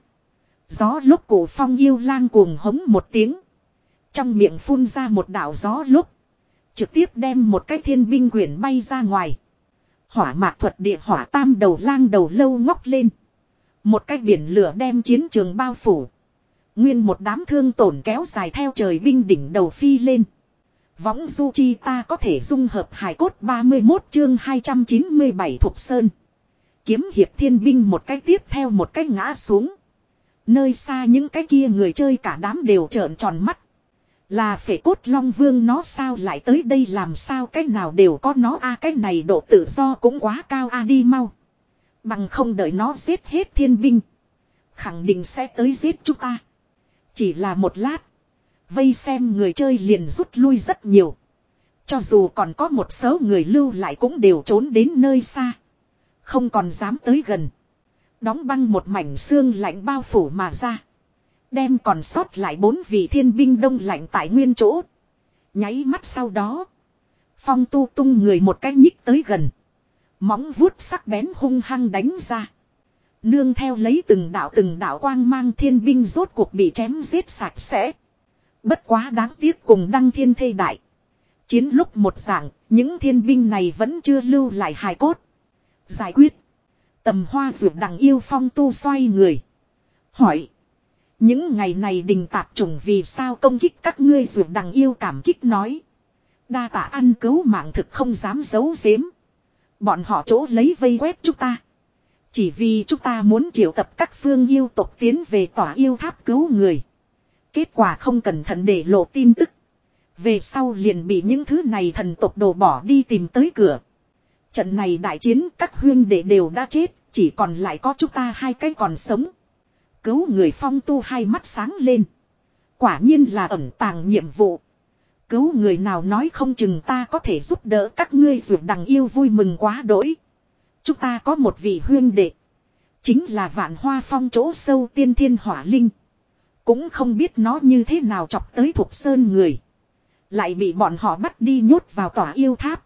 Gió lúc cổ Phong yêu lang cuồng hống một tiếng. Trong miệng phun ra một đạo gió lúc. Trực tiếp đem một cái thiên binh quyển bay ra ngoài. Hỏa mạc thuật địa hỏa tam đầu lang đầu lâu ngóc lên. Một cái biển lửa đem chiến trường bao phủ. Nguyên một đám thương tổn kéo dài theo trời binh đỉnh đầu phi lên. Võng du chi ta có thể dung hợp hài cốt ba mươi mốt chương hai trăm chín mươi bảy Thục Sơn. Kiếm hiệp thiên binh một cái tiếp theo một cái ngã xuống. Nơi xa những cái kia người chơi cả đám đều trợn tròn mắt. Là Phệ Cốt Long Vương nó sao lại tới đây làm sao cái nào đều có nó a cái này độ tự do cũng quá cao a đi mau. Bằng không đợi nó giết hết thiên binh. Khẳng định sẽ tới giết chúng ta. Chỉ là một lát. Vây xem người chơi liền rút lui rất nhiều. Cho dù còn có một số người lưu lại cũng đều trốn đến nơi xa. Không còn dám tới gần. Đóng băng một mảnh xương lạnh bao phủ mà ra. Đem còn sót lại bốn vị thiên binh đông lạnh tại nguyên chỗ. Nháy mắt sau đó. Phong Tu tung người một cái nhích tới gần. Móng vuốt sắc bén hung hăng đánh ra. Nương theo lấy từng đạo từng đạo quang mang thiên binh rốt cuộc bị chém giết sạch sẽ. Bất quá đáng tiếc cùng đăng thiên thê đại. Chiến lúc một dạng, những thiên binh này vẫn chưa lưu lại hài cốt. Giải quyết. Tầm Hoa Dược Đằng yêu Phong Tu xoay người. Hỏi. Những ngày này đình tạp chủng vì sao công kích các ngươi Dược Đằng yêu cảm kích nói. Đa tạ ăn cứu mạng thực không dám giấu giếm. Bọn họ chỗ lấy vây quét chúng ta. Chỉ vì chúng ta muốn triệu tập các phương yêu tộc tiến về tỏa yêu tháp cứu người. Kết quả không cẩn thận để lộ tin tức. Về sau liền bị những thứ này thần tộc đổ bỏ đi tìm tới cửa. Trận này đại chiến các huyên đệ đều đã chết. Chỉ còn lại có chúng ta hai cái còn sống. Cứu người Phong Tu hai mắt sáng lên. Quả nhiên là ẩn tàng nhiệm vụ. Cứu người nào nói không chừng ta có thể giúp đỡ các ngươi Dược Đằng yêu vui mừng quá đỗi. Chúng ta có một vị huyên đệ. Chính là Vạn Hoa Phong chỗ sâu Tiên Thiên Hỏa Linh. Cũng không biết nó như thế nào chọc tới Thục Sơn người. Lại bị bọn họ bắt đi nhốt vào tỏa yêu tháp.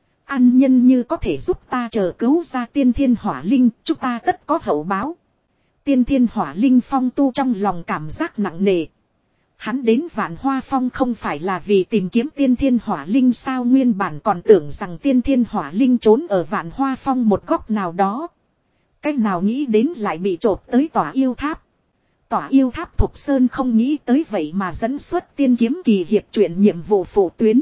Ăn nhân như có thể giúp ta chờ cứu ra Tiên Thiên Hỏa Linh, chúng ta tất có hậu báo. Tiên Thiên Hỏa Linh Phong Tu trong lòng cảm giác nặng nề. Hắn đến Vạn Hoa Phong không phải là vì tìm kiếm Tiên Thiên Hỏa Linh sao, nguyên bản còn tưởng rằng Tiên Thiên Hỏa Linh trốn ở Vạn Hoa Phong một góc nào đó. Cách nào nghĩ đến lại bị trộm tới tỏa yêu tháp. Tỏa yêu tháp Thục Sơn không nghĩ tới vậy mà dẫn xuất tiên kiếm kỳ hiệp truyện nhiệm vụ phụ tuyến.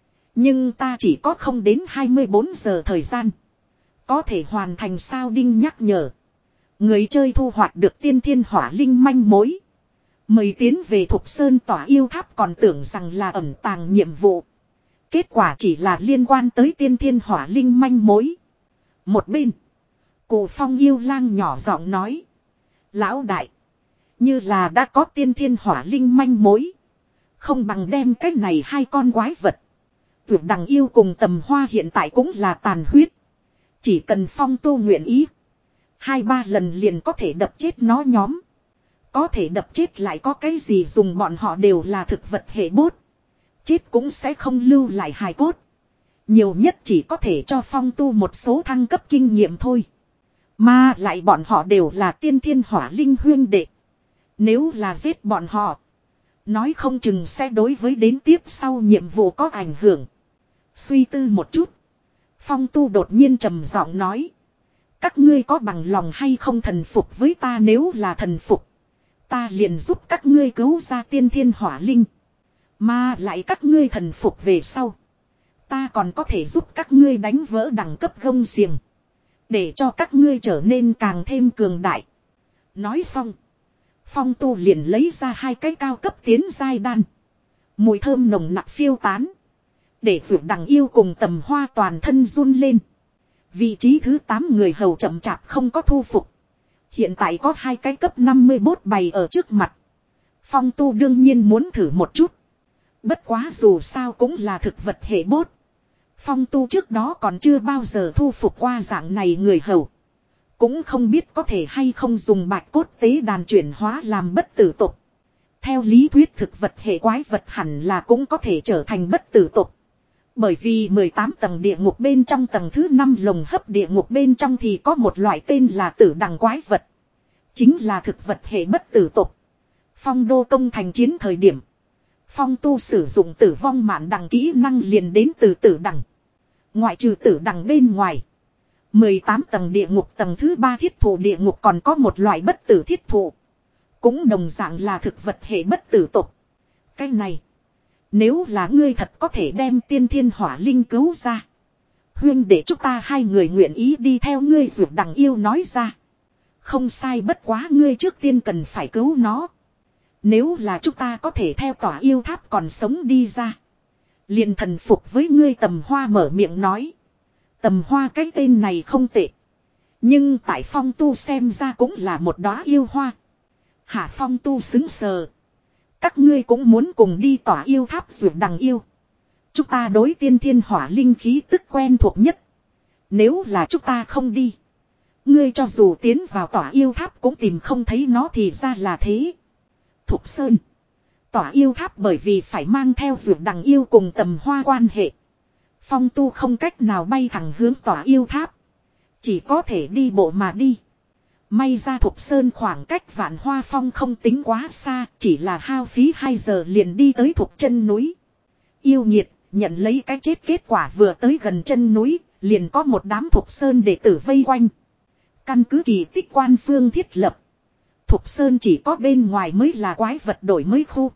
Nhưng ta chỉ có không đến hai mươi bốn giờ thời gian. Có thể hoàn thành sao đinh nhắc nhở. Người chơi thu hoạch được Tiên Thiên Hỏa Linh manh mối. Mời tiến về Thục Sơn tỏa yêu tháp còn tưởng rằng là ẩn tàng nhiệm vụ. Kết quả chỉ là liên quan tới Tiên Thiên Hỏa Linh manh mối. Một bên. Cụ Phong yêu lang nhỏ giọng nói. Lão đại. Như là đã có Tiên Thiên Hỏa Linh manh mối. Không bằng đem cái này hai con quái vật. Dược Đằng yêu cùng Tầm Hoa hiện tại cũng là tàn huyết. Chỉ cần Phong Tu nguyện ý. Hai ba lần liền có thể đập chết nó nhóm. Có thể đập chết lại có cái gì dùng, bọn họ đều là thực vật hệ bốt. Chết cũng sẽ không lưu lại hài cốt. Nhiều nhất chỉ có thể cho Phong Tu một số thăng cấp kinh nghiệm thôi. Mà lại bọn họ đều là Tiên Thiên Hỏa Linh huyên đệ. Nếu là giết bọn họ, nói không chừng sẽ đối với đến tiếp sau nhiệm vụ có ảnh hưởng. Suy tư một chút, Phong Tu đột nhiên trầm giọng nói. Các ngươi có bằng lòng hay không thần phục với ta, nếu là thần phục. Ta liền giúp các ngươi cứu ra tiên thiên hỏa linh. Mà lại các ngươi thần phục về sau. Ta còn có thể giúp các ngươi đánh vỡ đẳng cấp gông xiềng. Để cho các ngươi trở nên càng thêm cường đại. Nói xong. Phong Tu liền lấy ra hai cái cao cấp tiến giai đan. Mùi thơm nồng nặc phiêu tán. Để Dược Đằng Yêu cùng Tầm Hoa toàn thân run lên. Vị trí thứ tám người hầu chậm chạp không có thu phục. Hiện tại có hai cái cấp năm mươi bốt bày ở trước mặt. Phong Tu đương nhiên muốn thử một chút. Bất quá dù sao cũng là thực vật hệ bốt. Phong Tu trước đó còn chưa bao giờ thu phục qua dạng này người hầu. Cũng không biết có thể hay không dùng bạch cốt tế đàn chuyển hóa làm bất tử tục. Theo lý thuyết thực vật hệ quái vật hẳn là cũng có thể trở thành bất tử tục. Bởi vì mười tám tầng địa ngục bên trong tầng thứ năm lồng hấp địa ngục bên trong thì có một loại tên là tử đằng quái vật. Chính là thực vật hệ bất tử tục. Phong Đô công thành chiến thời điểm. Phong Tu sử dụng tử vong mạn đằng kỹ năng liền đến từ tử đằng. Ngoại trừ tử đằng bên ngoài. mười tám tầng địa ngục tầng thứ ba thiết thụ địa ngục còn có một loại bất tử thiết thụ. Cũng đồng dạng là thực vật hệ bất tử tục. Cái này. Nếu là ngươi thật có thể đem tiên thiên hỏa linh cứu ra. Huyên để chúng ta hai người nguyện ý đi theo ngươi. Dược Đằng Yêu nói ra. Không sai, bất quá ngươi trước tiên cần phải cứu nó. Nếu là chúng ta có thể theo tỏa yêu tháp còn sống đi ra. Liền thần phục với ngươi. Tầm Hoa mở miệng nói. Tầm Hoa cái tên này không tệ. Nhưng tại Phong Tu xem ra cũng là một đóa yêu hoa. Hạ Phong Tu xứng sờ. Các ngươi cũng muốn cùng đi tỏa yêu tháp. Dược Đằng Yêu. Chúng ta đối tiên thiên hỏa linh khí tức quen thuộc nhất. Nếu là chúng ta không đi. Ngươi cho dù tiến vào tỏa yêu tháp cũng tìm không thấy nó, thì ra là thế. Thục Sơn. Tỏa yêu tháp bởi vì phải mang theo Dược Đằng Yêu cùng Tầm Hoa quan hệ. Phong Tu không cách nào bay thẳng hướng tỏa yêu tháp. Chỉ có thể đi bộ mà đi. May ra Thục Sơn khoảng cách Vạn Hoa Phong không tính quá xa. Chỉ là hao phí hai giờ liền đi tới Thục chân núi. Yêu nghiệt nhận lấy cái chết, kết quả vừa tới gần chân núi. Liền có một đám Thục Sơn đệ tử vây quanh. Căn cứ kỳ tích quan phương thiết lập. Thục Sơn chỉ có bên ngoài mới là quái vật đổi mới khu.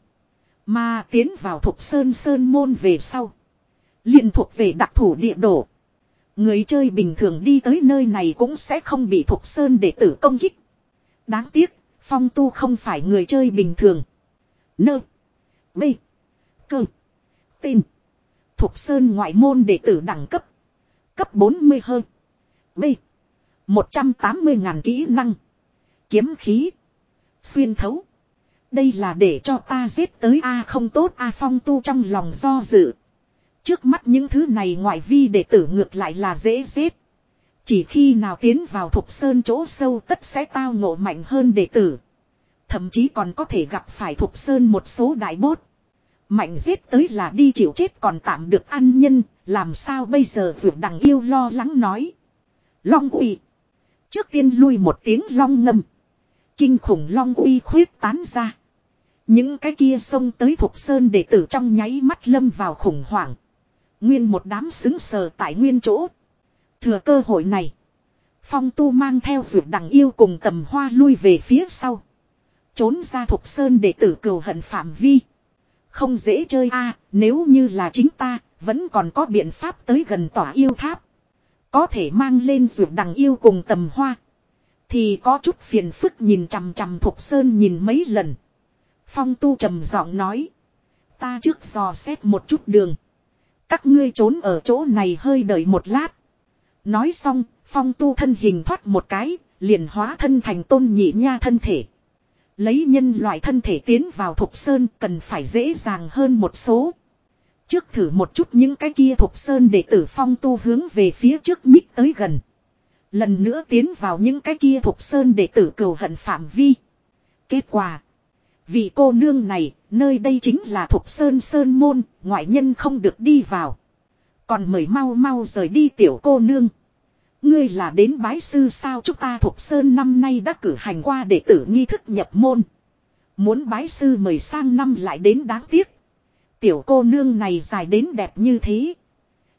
Mà tiến vào Thục Sơn Sơn môn về sau. Liền thuộc về đặc thủ địa đồ. Người chơi bình thường đi tới nơi này cũng sẽ không bị Thục Sơn đệ tử công kích. Đáng tiếc, Phong Tu không phải người chơi bình thường. Nơ. B. Cơ. Tên. Thục Sơn ngoại môn đệ tử đẳng cấp. Cấp bốn mươi hơn. B. một trăm tám mươi ngàn kỹ năng. Kiếm khí. Xuyên thấu. Đây là để cho ta giết tới A không tốt A. Phong Tu trong lòng do dự. Trước mắt những thứ này ngoại vi đệ tử ngược lại là dễ giết. Chỉ khi nào tiến vào Thục Sơn chỗ sâu tất sẽ tao ngộ mạnh hơn đệ tử. Thậm chí còn có thể gặp phải Thục Sơn một số đại bốt. Mạnh giết tới là đi chịu chết còn tạm được ăn nhân. Làm sao bây giờ? Dược Đằng Yêu lo lắng nói. Long uy. Trước tiên lui một tiếng long ngâm. Kinh khủng long uy khuyết tán ra. Những cái kia xông tới Thục Sơn đệ tử trong nháy mắt lâm vào khủng hoảng. Nguyên một đám xứng sờ tại nguyên chỗ. Thừa cơ hội này. Phong Tu mang theo Dược Đằng Yêu cùng Tầm Hoa lui về phía sau. Trốn ra Thục Sơn đệ tử cừu hận phạm vi. Không dễ chơi a. Nếu như là chính ta vẫn còn có biện pháp tới gần tỏa yêu tháp. Có thể mang lên Dược Đằng Yêu cùng Tầm Hoa. Thì có chút phiền phức. Nhìn chằm chằm Thục Sơn nhìn mấy lần. Phong Tu trầm giọng nói. Ta trước dò xét một chút đường. Các ngươi trốn ở chỗ này hơi đợi một lát. Nói xong, Phong Tu thân hình thoát một cái, liền hóa thân thành Tôn Nhị Nha thân thể. Lấy nhân loại thân thể tiến vào Thục Sơn cần phải dễ dàng hơn một số. Trước thử một chút những cái kia Thục Sơn để tử. Phong Tu hướng về phía trước nhích tới gần. Lần nữa tiến vào những cái kia Thục Sơn để tử cừu hận phạm vi. Kết quả. Vì cô nương này, nơi đây chính là Thục Sơn Sơn môn, ngoại nhân không được đi vào. Còn mời mau mau rời đi tiểu cô nương. Ngươi là đến bái sư sao? Chúng ta Thục Sơn năm nay đã cử hành qua đệ tử nghi thức nhập môn. Muốn bái sư mời sang năm lại đến, đáng tiếc. Tiểu cô nương này dài đến đẹp như thế.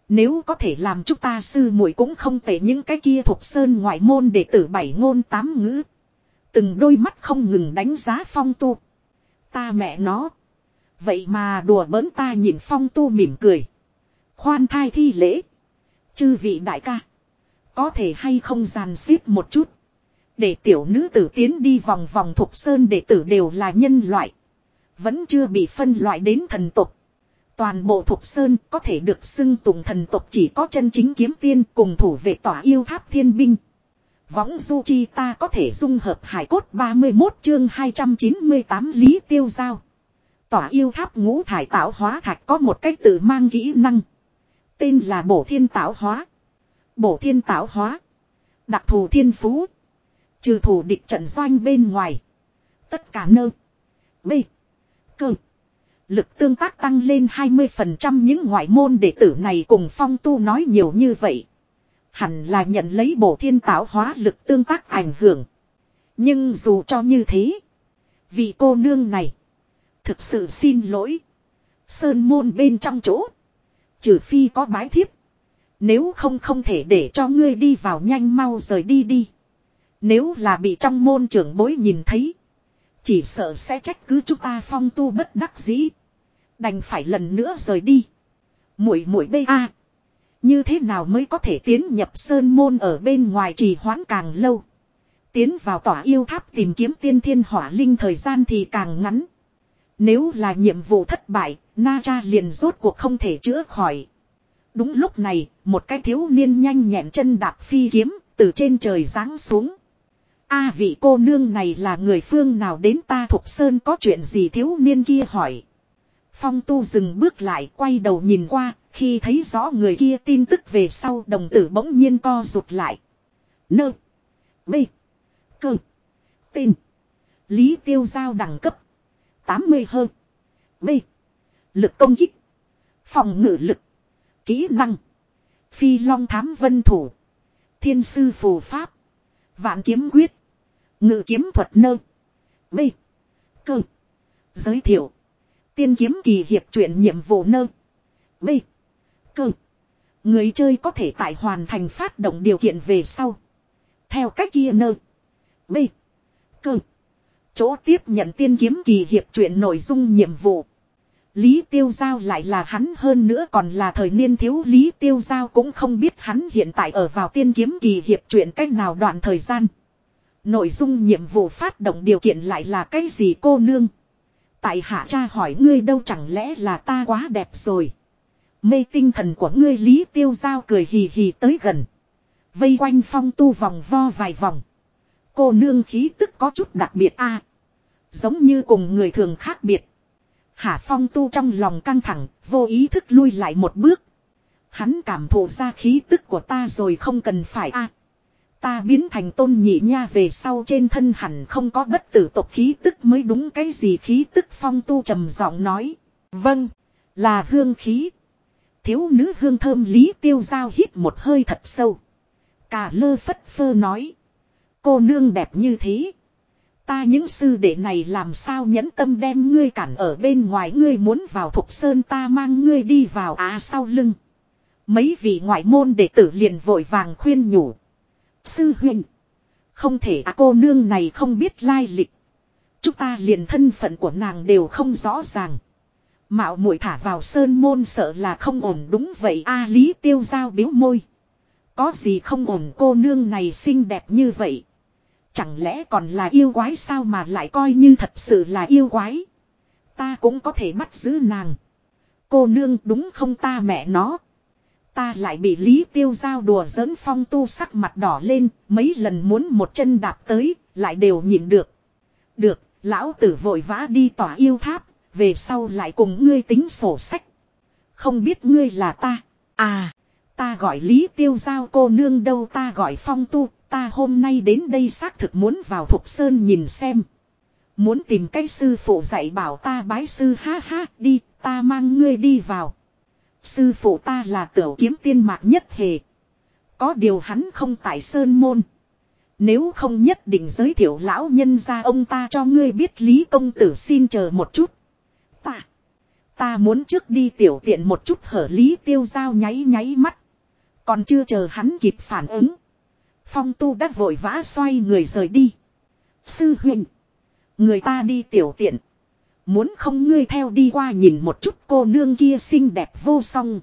Nếu có thể làm chúng ta sư muội cũng không tệ, những cái kia thuộc sơn ngoại môn đệ tử bảy ngôn tám ngữ. Từng đôi mắt không ngừng đánh giá Phong Tu. Ta mẹ nó. Vậy mà đùa bỡn ta, nhìn Phong Tu mỉm cười. Khoan thai thi lễ. Chư vị đại ca. Có thể hay không giàn xếp một chút. Để tiểu nữ tử tiến đi vòng vòng thuộc sơn đệ tử đều là nhân loại. Vẫn chưa bị phân loại đến thần tộc. Toàn bộ thuộc sơn có thể được xưng tụng thần tộc chỉ có chân chính kiếm tiên cùng thủ vệ tỏa yêu tháp thiên binh. Võng du chi ta có thể dung hợp hải cốt ba mươi mốt chương hai trăm chín mươi tám Lý Tiêu Giao. Tỏa yêu tháp ngũ thải tạo hóa thạch có một cách tự mang kỹ năng. Tên là bổ thiên tạo hóa. Bổ thiên tạo hóa. Đặc thù thiên phú. Trừ thủ địch trận doanh bên ngoài. Tất cả nơ. B. Cơ. Lực tương tác tăng lên hai mươi phần trăm, những ngoại môn đệ tử này cùng Phong Tu nói nhiều như vậy. Hẳn là nhận lấy bổ thiên tạo hóa lực tương tác ảnh hưởng. Nhưng dù cho như thế. Vị cô nương này. Thực sự xin lỗi. Sơn môn bên trong chỗ. Trừ phi có bái thiếp. Nếu không không thể để cho ngươi đi vào, nhanh mau rời đi đi. Nếu là bị trong môn trưởng bối nhìn thấy. Chỉ sợ sẽ trách cứ chúng ta. Phong Tu bất đắc dĩ. Đành phải lần nữa rời đi. Muội muội bê a. Như thế nào mới có thể tiến nhập sơn môn, ở bên ngoài trì hoãn càng lâu. Tiến vào tỏa yêu tháp tìm kiếm tiên thiên hỏa linh thời gian thì càng ngắn. Nếu là nhiệm vụ thất bại, Na Cha liền rốt cuộc không thể chữa khỏi. Đúng lúc này, một cái thiếu niên nhanh nhẹn chân đạp phi kiếm, từ trên trời giáng xuống. A vị cô nương này là người phương nào đến ta Thục Sơn có chuyện gì, thiếu niên kia hỏi. Phong Tu dừng bước lại, quay đầu nhìn qua, khi thấy rõ người kia tin tức về sau, đồng tử bỗng nhiên co rụt lại. Nơ. B. Cơ. Tên. Lý Tiêu Giao, đẳng cấp tám mươi hơn. B. Lực công kích. Phòng ngự lực. Kỹ năng. Phi long thám vân thủ. Thiên sư phù pháp. Vạn kiếm quyết. Ngự kiếm thuật. Nơ. B. Cơ. Giới thiệu. Tiên kiếm kỳ hiệp truyện nhiệm vụ. Nơ. B. Cơ. Người chơi có thể tại hoàn thành phát động điều kiện về sau. Theo cách kia. Nơ. B. Cơ. Chỗ tiếp nhận tiên kiếm kỳ hiệp truyện nội dung nhiệm vụ. Lý Tiêu Giao lại là hắn, hơn nữa còn là thời niên thiếu. Lý Tiêu Giao cũng không biết hắn hiện tại ở vào tiên kiếm kỳ hiệp truyện cách nào đoạn thời gian. Nội dung nhiệm vụ phát động điều kiện lại là cái gì cô nương? Tại hạ cha hỏi ngươi đâu, chẳng lẽ là ta quá đẹp rồi? Mê tinh thần của ngươi. Lý Tiêu Giao cười hì hì tới gần. Vây quanh Phong Tu vòng vo vài vòng. Cô nương khí tức có chút đặc biệt a, giống như cùng người thường khác biệt. Hả? Phong Tu trong lòng căng thẳng, vô ý thức lui lại một bước. Hắn cảm thụ ra khí tức của ta rồi, không cần phải a. Ta biến thành Tôn Nhị Nha về sau trên thân hẳn không có bất tử tộc khí tức mới đúng. Cái gì khí tức? Phong Tu trầm giọng nói. Vâng, là hương khí. Thiếu nữ hương thơm. Lý Tiêu Giao hít một hơi thật sâu. Cả lơ phất phơ nói. Cô nương đẹp như thế, ta những sư đệ này làm sao nhẫn tâm đem ngươi cản ở bên ngoài. Ngươi muốn vào Thục Sơn, ta mang ngươi đi vào. À, sau lưng mấy vị ngoại môn đệ tử liền vội vàng khuyên nhủ. Sư huynh, không thể à, cô nương này không biết lai lịch. Chúng ta liền thân phận của nàng đều không rõ ràng. Mạo muội thả vào sơn môn sợ là không ổn. Đúng vậy a. À, Lý Tiêu Giao biếu môi. Có gì không ổn, cô nương này xinh đẹp như vậy. Chẳng lẽ còn là yêu quái sao? Mà lại coi như thật sự là yêu quái, ta cũng có thể bắt giữ nàng. Cô nương đúng không? Ta mẹ nó. Ta lại bị Lý Tiêu Giao đùa giỡn. Phong Tu sắc mặt đỏ lên, mấy lần muốn một chân đạp tới, lại đều nhịn được. Được, lão tử vội vã đi tỏa yêu tháp, về sau lại cùng ngươi tính sổ sách. Không biết ngươi là ta? À, ta gọi Lý Tiêu Giao. Cô nương đâu? Ta gọi Phong Tu. Ta hôm nay đến đây xác thực muốn vào Thục Sơn nhìn xem. Muốn tìm cái sư phụ dạy bảo ta bái sư. Ha ha, đi, ta mang ngươi đi vào. Sư phụ ta là Tửu Kiếm Tiên Mạc Nhất Hề. Có điều hắn không tại sơn môn. Nếu không nhất định giới thiệu lão nhân ra ông ta cho ngươi biết. Lý công tử xin chờ một chút. Ta, Ta muốn trước đi tiểu tiện một chút hở Lý Tiêu Giao nháy nháy mắt. Còn chưa chờ hắn kịp phản ứng. Phong Tu đã vội vã xoay người rời đi. Sư huynh. Người ta đi tiểu tiện. Muốn không ngươi theo đi qua nhìn một chút cô nương kia xinh đẹp vô song.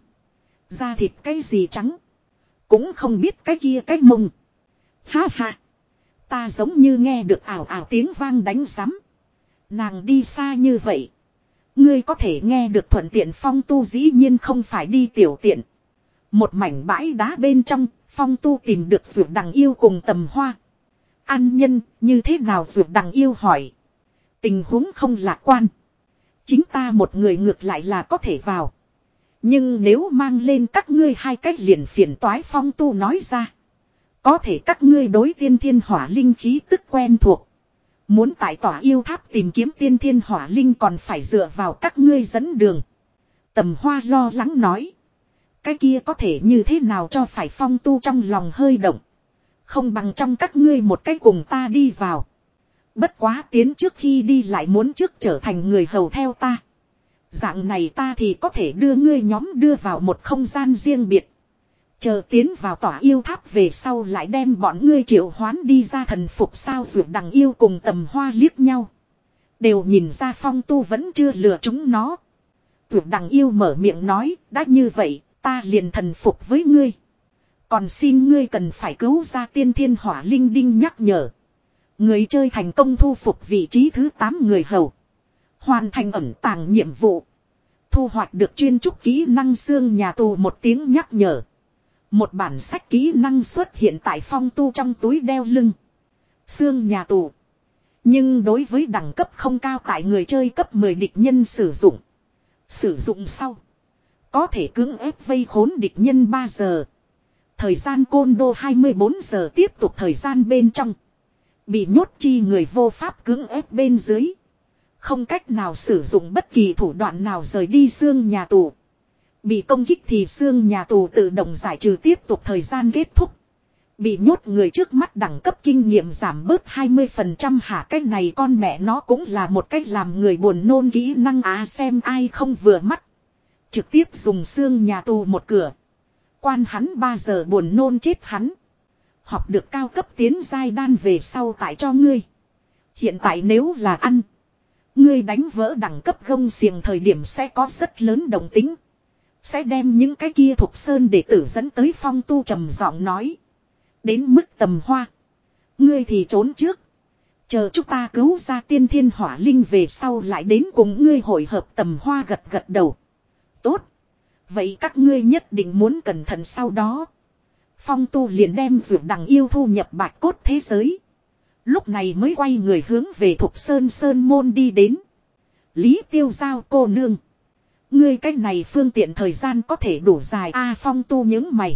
Da thịt cái gì trắng. Cũng không biết cái kia cái mông. Ha ha. Ta giống như nghe được ảo ảo tiếng vang đánh rắm. Nàng đi xa như vậy. Ngươi có thể nghe được thuận tiện. Phong Tu dĩ nhiên không phải đi tiểu tiện. Một mảnh bãi đá bên trong, Phong Tu tìm được Dược Đằng Yêu cùng Tầm Hoa. An nhân, như thế nào Dược Đằng Yêu hỏi. Tình huống không lạc quan. Chính ta một người ngược lại là có thể vào. Nhưng nếu mang lên các ngươi hai cách liền phiền toái. Phong Tu nói ra. Có thể các ngươi đối tiên thiên hỏa linh khí tức quen thuộc. Muốn tại tỏa yêu tháp tìm kiếm tiên thiên hỏa linh còn phải dựa vào các ngươi dẫn đường. Tầm Hoa lo lắng nói. Cái kia có thể như thế nào cho phải. Phong Tu trong lòng hơi động. Không bằng trong các ngươi một cách cùng ta đi vào. Bất quá tiến trước khi đi lại muốn trước trở thành người hầu theo ta. Dạng này ta thì có thể đưa ngươi nhóm đưa vào một không gian riêng biệt. Chờ tiến vào tỏa yêu tháp về sau lại đem bọn ngươi triệu hoán đi ra thần phục. Sao Dược Đằng Yêu cùng Tầm Hoa liếc nhau. Đều nhìn ra Phong Tu vẫn chưa lừa chúng nó. Dược Đằng Yêu mở miệng nói, đã như vậy, ta liền thần phục với ngươi. Còn xin ngươi cần phải cứu ra tiên thiên hỏa linh đinh nhắc nhở. Người chơi thành công thu phục vị trí thứ tám người hầu. Hoàn thành ẩn tàng nhiệm vụ. Thu hoạch được chuyên trúc kỹ năng xương nhà tù. Một tiếng nhắc nhở. Một bản sách kỹ năng xuất hiện tại Phong Tu trong túi đeo lưng. Xương nhà tù. Nhưng đối với đẳng cấp không cao tại người chơi cấp mười địch nhân sử dụng. Sử dụng sau. Có thể cưỡng ép vây khốn địch nhân ba giờ. Thời gian côn đô hai mươi bốn giờ tiếp tục thời gian bên trong. Bị nhốt chi người vô pháp cưỡng ép bên dưới. Không cách nào sử dụng bất kỳ thủ đoạn nào rời đi xương nhà tù. Bị công kích thì xương nhà tù tự động giải trừ tiếp tục thời gian kết thúc. Bị nhốt người trước mắt đẳng cấp kinh nghiệm giảm bớt hai mươi phần trăm hả. Cái này con mẹ nó cũng là một cách làm người buồn nôn kỹ năng á. Xem ai không vừa mắt. Trực tiếp dùng xương nhà tù một cửa. Quan hắn ba giờ buồn nôn chết hắn. Học được cao cấp tiến giai đan về sau tại cho ngươi. Hiện tại nếu là ăn. Ngươi đánh vỡ đẳng cấp gông xiềng thời điểm sẽ có rất lớn động tính. Sẽ đem những cái kia thuộc sơn để tử dẫn tới. Phong Tu trầm giọng nói. Đến mức Tầm Hoa. Ngươi thì trốn trước. Chờ chúng ta cứu ra tiên thiên hỏa linh về sau lại đến cùng ngươi hội hợp. Tầm Hoa gật gật đầu. Tốt. Vậy các ngươi nhất định muốn cẩn thận. Sau đó. Phong Tu liền đem Dược Đằng Yêu thu nhập bạch cốt thế giới. Lúc này mới quay người hướng về Thục Sơn Sơn Môn đi đến. Lý Tiêu Giao cô nương. Ngươi cách này phương tiện thời gian có thể đủ dài. A à, Phong Tu những mày.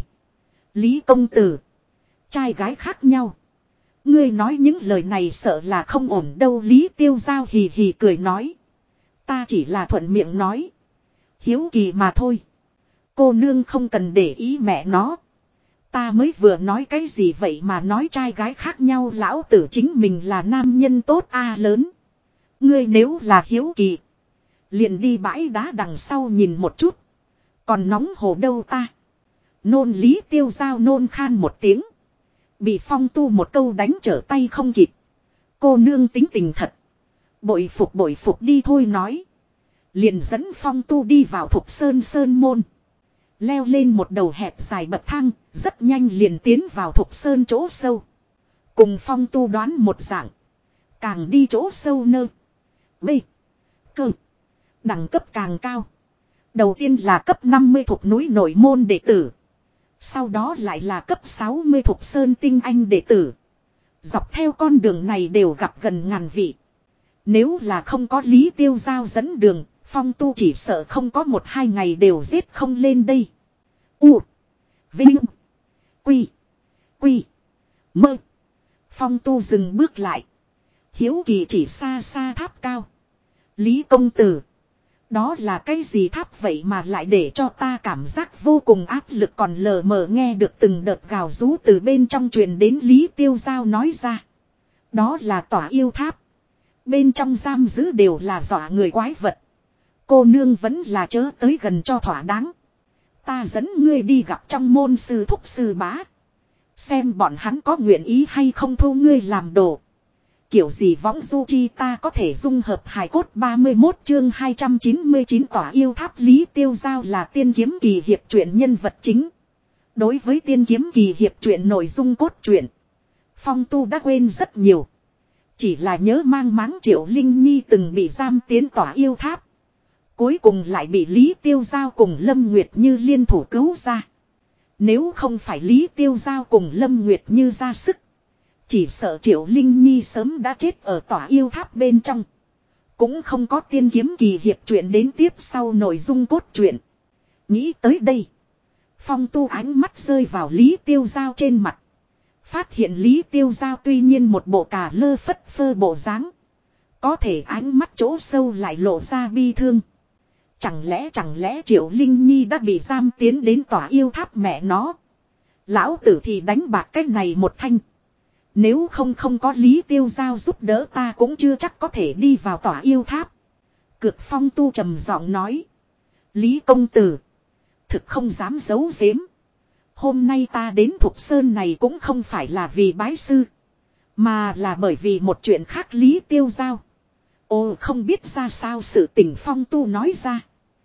Lý công tử. Trai gái khác nhau. Ngươi nói những lời này sợ là không ổn đâu. Lý Tiêu Giao hì hì cười nói. Ta chỉ là thuận miệng nói. Hiếu kỳ mà thôi. Cô nương không cần để ý mẹ nó. Ta mới vừa nói cái gì vậy mà nói trai gái khác nhau. Lão tử chính mình là nam nhân tốt a à lớn. Ngươi nếu là hiếu kỳ. Liền đi bãi đá đằng sau nhìn một chút. Còn nóng hồ đâu ta. Nôn Lý Tiêu Giao nôn khan một tiếng. Bị Phong Tu một câu đánh trở tay không kịp. Cô nương tính tình thật. Bội phục bội phục đi thôi nói. Liền dẫn Phong Tu đi vào Thục Sơn Sơn Môn. Leo lên một đầu hẹp dài bậc thang. Rất nhanh liền tiến vào Thục Sơn chỗ sâu. Cùng Phong Tu đoán một dạng. Càng đi chỗ sâu nơ. B. Cơ. Đẳng cấp càng cao. Đầu tiên là cấp năm mươi thuộc núi nội môn đệ tử. Sau đó lại là cấp sáu mươi thuộc sơn tinh anh đệ tử. Dọc theo con đường này đều gặp gần ngàn vị. Nếu là không có Lý Tiêu Giao dẫn đường, Phong Tu chỉ sợ không có một hai ngày đều giết không lên đây. U. Vinh. Quy. Quy. Mơ. Phong Tu dừng bước lại. Hiếu kỳ chỉ xa xa tháp cao. Lý công tử. Đó là cái gì tháp vậy mà lại để cho ta cảm giác vô cùng áp lực. Còn lờ mờ nghe được từng đợt gào rú từ bên trong truyền đến. Lý Tiêu Giao nói ra. Đó là tỏa yêu tháp. Bên trong giam giữ đều là dọa người quái vật. Cô nương vẫn là chớ tới gần cho thỏa đáng. Ta dẫn ngươi đi gặp trong môn sư thúc sư bá. Xem bọn hắn có nguyện ý hay không thu ngươi làm đồ. Kiểu gì võng du chi ta có thể dung hợp hài cốt ba mươi mốt chương hai trăm chín mươi chín tỏa yêu tháp Lý Tiêu Giao là tiên kiếm kỳ hiệp truyện nhân vật chính. Đối với tiên kiếm kỳ hiệp truyện nội dung cốt truyện, Phong Tu đã quên rất nhiều. Chỉ là nhớ mang máng Triệu Linh Nhi từng bị giam tiến tỏa yêu tháp. Cuối cùng lại bị Lý Tiêu Giao cùng Lâm Nguyệt Như liên thủ cứu ra. Nếu không phải Lý Tiêu Giao cùng Lâm Nguyệt Như ra sức, chỉ sợ Triệu Linh Nhi sớm đã chết ở tỏa yêu tháp bên trong. Cũng không có tiên kiếm kỳ hiệp truyện đến tiếp sau nội dung cốt truyện. Nghĩ tới đây, Phong Tu ánh mắt rơi vào Lý Tiêu Giao trên mặt. Phát hiện Lý Tiêu Giao tuy nhiên một bộ cà lơ phất phơ bộ dáng, có thể ánh mắt chỗ sâu lại lộ ra bi thương. Chẳng lẽ chẳng lẽ Triệu Linh Nhi đã bị giam tiến đến tỏa yêu tháp mẹ nó. Lão tử thì đánh bạc cái này một thanh. Nếu không không có Lý Tiêu Giao giúp đỡ ta cũng chưa chắc có thể đi vào tỏa yêu tháp. Cực Phong Tu trầm giọng nói. Lý công tử, thực không dám giấu giếm. Hôm nay ta đến Thục Sơn này cũng không phải là vì bái sư, mà là bởi vì một chuyện khác. Lý Tiêu Giao: Ồ, không biết ra sao sự tình. Phong Tu nói ra.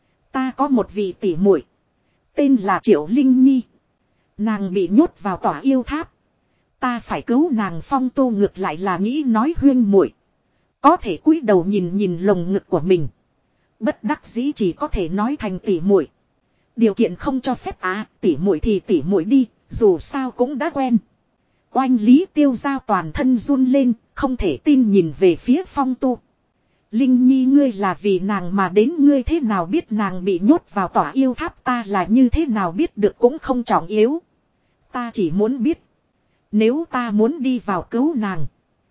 Ta có một vị tỷ muội, tên là Triệu Linh Nhi. Nàng bị nhốt vào tỏa yêu tháp. Ta phải cứu nàng. Phong Tu ngược lại là nghĩ nói huyên muội, có thể cúi đầu nhìn nhìn lồng ngực của mình. Bất đắc dĩ chỉ có thể nói thành tỷ muội. Điều kiện không cho phép à, tỷ muội thì tỷ muội đi, dù sao cũng đã quen. Oanh! Lý Tiêu Giao toàn thân run lên, không thể tin nhìn về phía Phong Tu. Linh Nhi, ngươi là vì nàng mà đến, ngươi thế nào biết nàng bị nhốt vào tỏa yêu tháp? Ta là như thế nào biết được cũng không trọng yếu. Ta chỉ muốn biết, nếu ta muốn đi vào cứu nàng,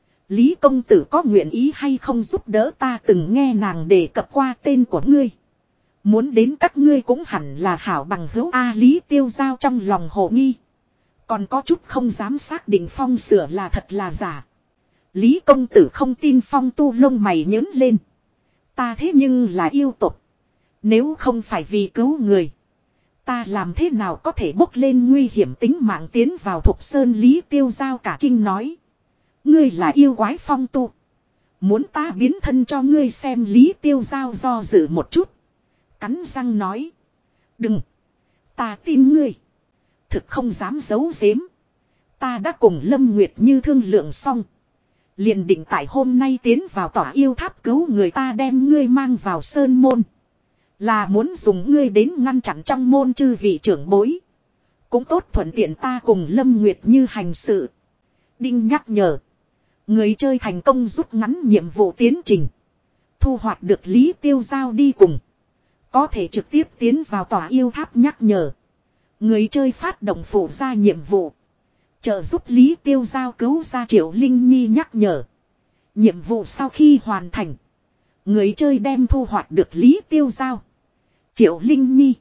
Lý công tử có nguyện ý hay không giúp đỡ ta? Từng nghe nàng đề cập qua tên của ngươi. Muốn đến các ngươi cũng hẳn là hảo bằng hữu a. Lý Tiêu Giao trong lòng hồ nghi, còn có chút không dám xác định Phong sửa là thật là giả. Lý công tử không tin? Phong Tu lông mày nhớn lên. Ta thế nhưng là yêu tộc, nếu không phải vì cứu người, ta làm thế nào có thể bốc lên nguy hiểm tính mạng tiến vào Thục Sơn? Lý Tiêu Giao cả kinh nói. Ngươi là yêu quái? Phong Tu: Muốn ta biến thân cho ngươi xem? Lý Tiêu Giao do dự một chút, cắn răng nói. Đừng, ta tin ngươi. Thực không dám giấu giếm. Ta đã cùng Lâm Nguyệt Như thương lượng xong, liền định tại hôm nay tiến vào tỏa yêu tháp cứu người. Ta đem ngươi mang vào sơn môn, là muốn dùng ngươi đến ngăn chặn trong môn chư vị trưởng bối. Cũng tốt thuận tiện ta cùng Lâm Nguyệt Như hành sự. Đinh nhắc nhở. Người chơi thành công rút ngắn nhiệm vụ tiến trình, thu hoạch được Lý Tiêu Giao đi cùng, có thể trực tiếp tiến vào tỏa yêu tháp. Nhắc nhở. Người chơi phát động phụ ra nhiệm vụ, trợ giúp Lý Tiêu Giao cứu ra Triệu Linh Nhi. Nhắc nhở. Nhiệm vụ sau khi hoàn thành, người chơi đem thu hoạch được Lý Tiêu Giao, Triệu Linh Nhi,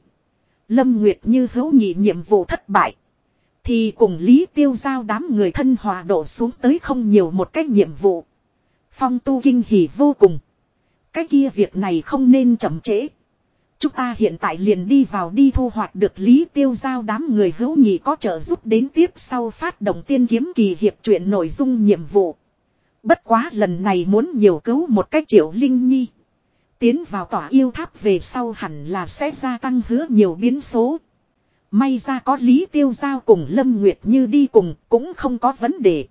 Lâm Nguyệt Như hữu nghị. Nhiệm vụ thất bại thì cùng Lý Tiêu Giao đám người thân hòa độ xuống tới không nhiều một cái nhiệm vụ. Phong Tu kinh hỉ vô cùng. Cái kia việc này không nên chậm trễ. Chúng ta hiện tại liền đi vào đi. Thu hoạch được Lý Tiêu Giao đám người hữu nghị có trợ giúp đến tiếp sau phát động tiên kiếm kỳ hiệp truyện nội dung nhiệm vụ. Bất quá lần này muốn nhiều cứu một cách Triệu Linh Nhi. Tiến vào tỏa yêu tháp về sau hẳn là sẽ gia tăng hứa nhiều biến số. May ra có Lý Tiêu Giao cùng Lâm Nguyệt Như đi cùng, cũng không có vấn đề.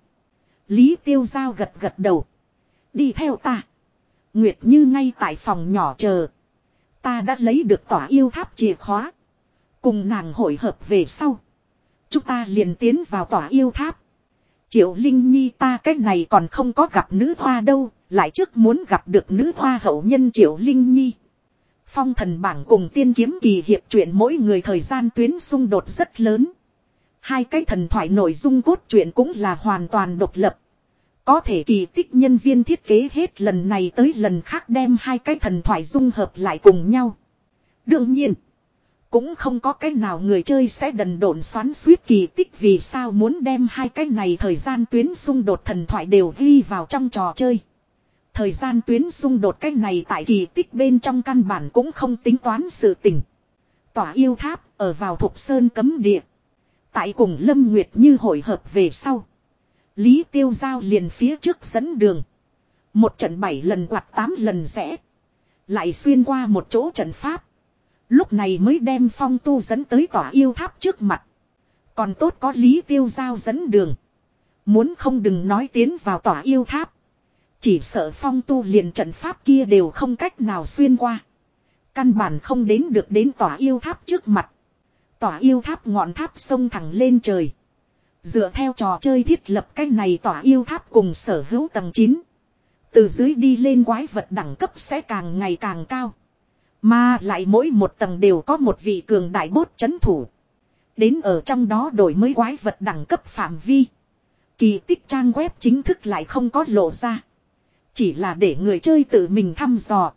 Lý Tiêu Giao gật gật đầu. Đi theo ta. Nguyệt Như ngay tại phòng nhỏ chờ. Ta đã lấy được tỏa yêu tháp chìa khóa. Cùng nàng hội hợp về sau, chúng ta liền tiến vào tỏa yêu tháp. Triệu Linh Nhi, ta cách này còn không có gặp nữ hoa đâu, lại trước muốn gặp được nữ hoa hậu nhân Triệu Linh Nhi. Phong Thần Bảng cùng tiên kiếm kỳ hiệp truyện mỗi người thời gian tuyến xung đột rất lớn. Hai cái thần thoại nội dung cốt truyện cũng là hoàn toàn độc lập. Có thể kỳ tích nhân viên thiết kế hết lần này tới lần khác đem hai cái thần thoại dung hợp lại cùng nhau. Đương nhiên, cũng không có cái nào người chơi sẽ đần độn xoắn suýt kỳ tích vì sao muốn đem hai cái này thời gian tuyến xung đột thần thoại đều ghi vào trong trò chơi. Thời gian tuyến xung đột cái này tại kỳ tích bên trong căn bản cũng không tính toán sự tình. Tỏa yêu tháp ở vào Thục Sơn cấm địa. Tại cùng Lâm Nguyệt Như hội hợp về sau. Lý Tiêu Giao liền phía trước dẫn đường. Một trận bảy lần quạt tám lần rẽ. Lại xuyên qua một chỗ trận pháp. Lúc này mới đem Phong Tu dẫn tới tỏa yêu tháp trước mặt. Còn tốt có Lý Tiêu Giao dẫn đường. Muốn không đừng nói tiến vào tỏa yêu tháp. Chỉ sợ Phong Tu liền trận pháp kia đều không cách nào xuyên qua. Căn bản không đến được đến tỏa yêu tháp trước mặt. Tỏa yêu tháp ngọn tháp sông thẳng lên trời. Dựa theo trò chơi thiết lập cái này tỏa yêu tháp cùng sở hữu tầng chín. Từ dưới đi lên quái vật đẳng cấp sẽ càng ngày càng cao. Mà lại mỗi một tầng đều có một vị cường đại bốt chấn thủ. Đến ở trong đó đổi mới quái vật đẳng cấp phạm vi. Kỳ tích trang web chính thức lại không có lộ ra. Chỉ là để người chơi tự mình thăm dò.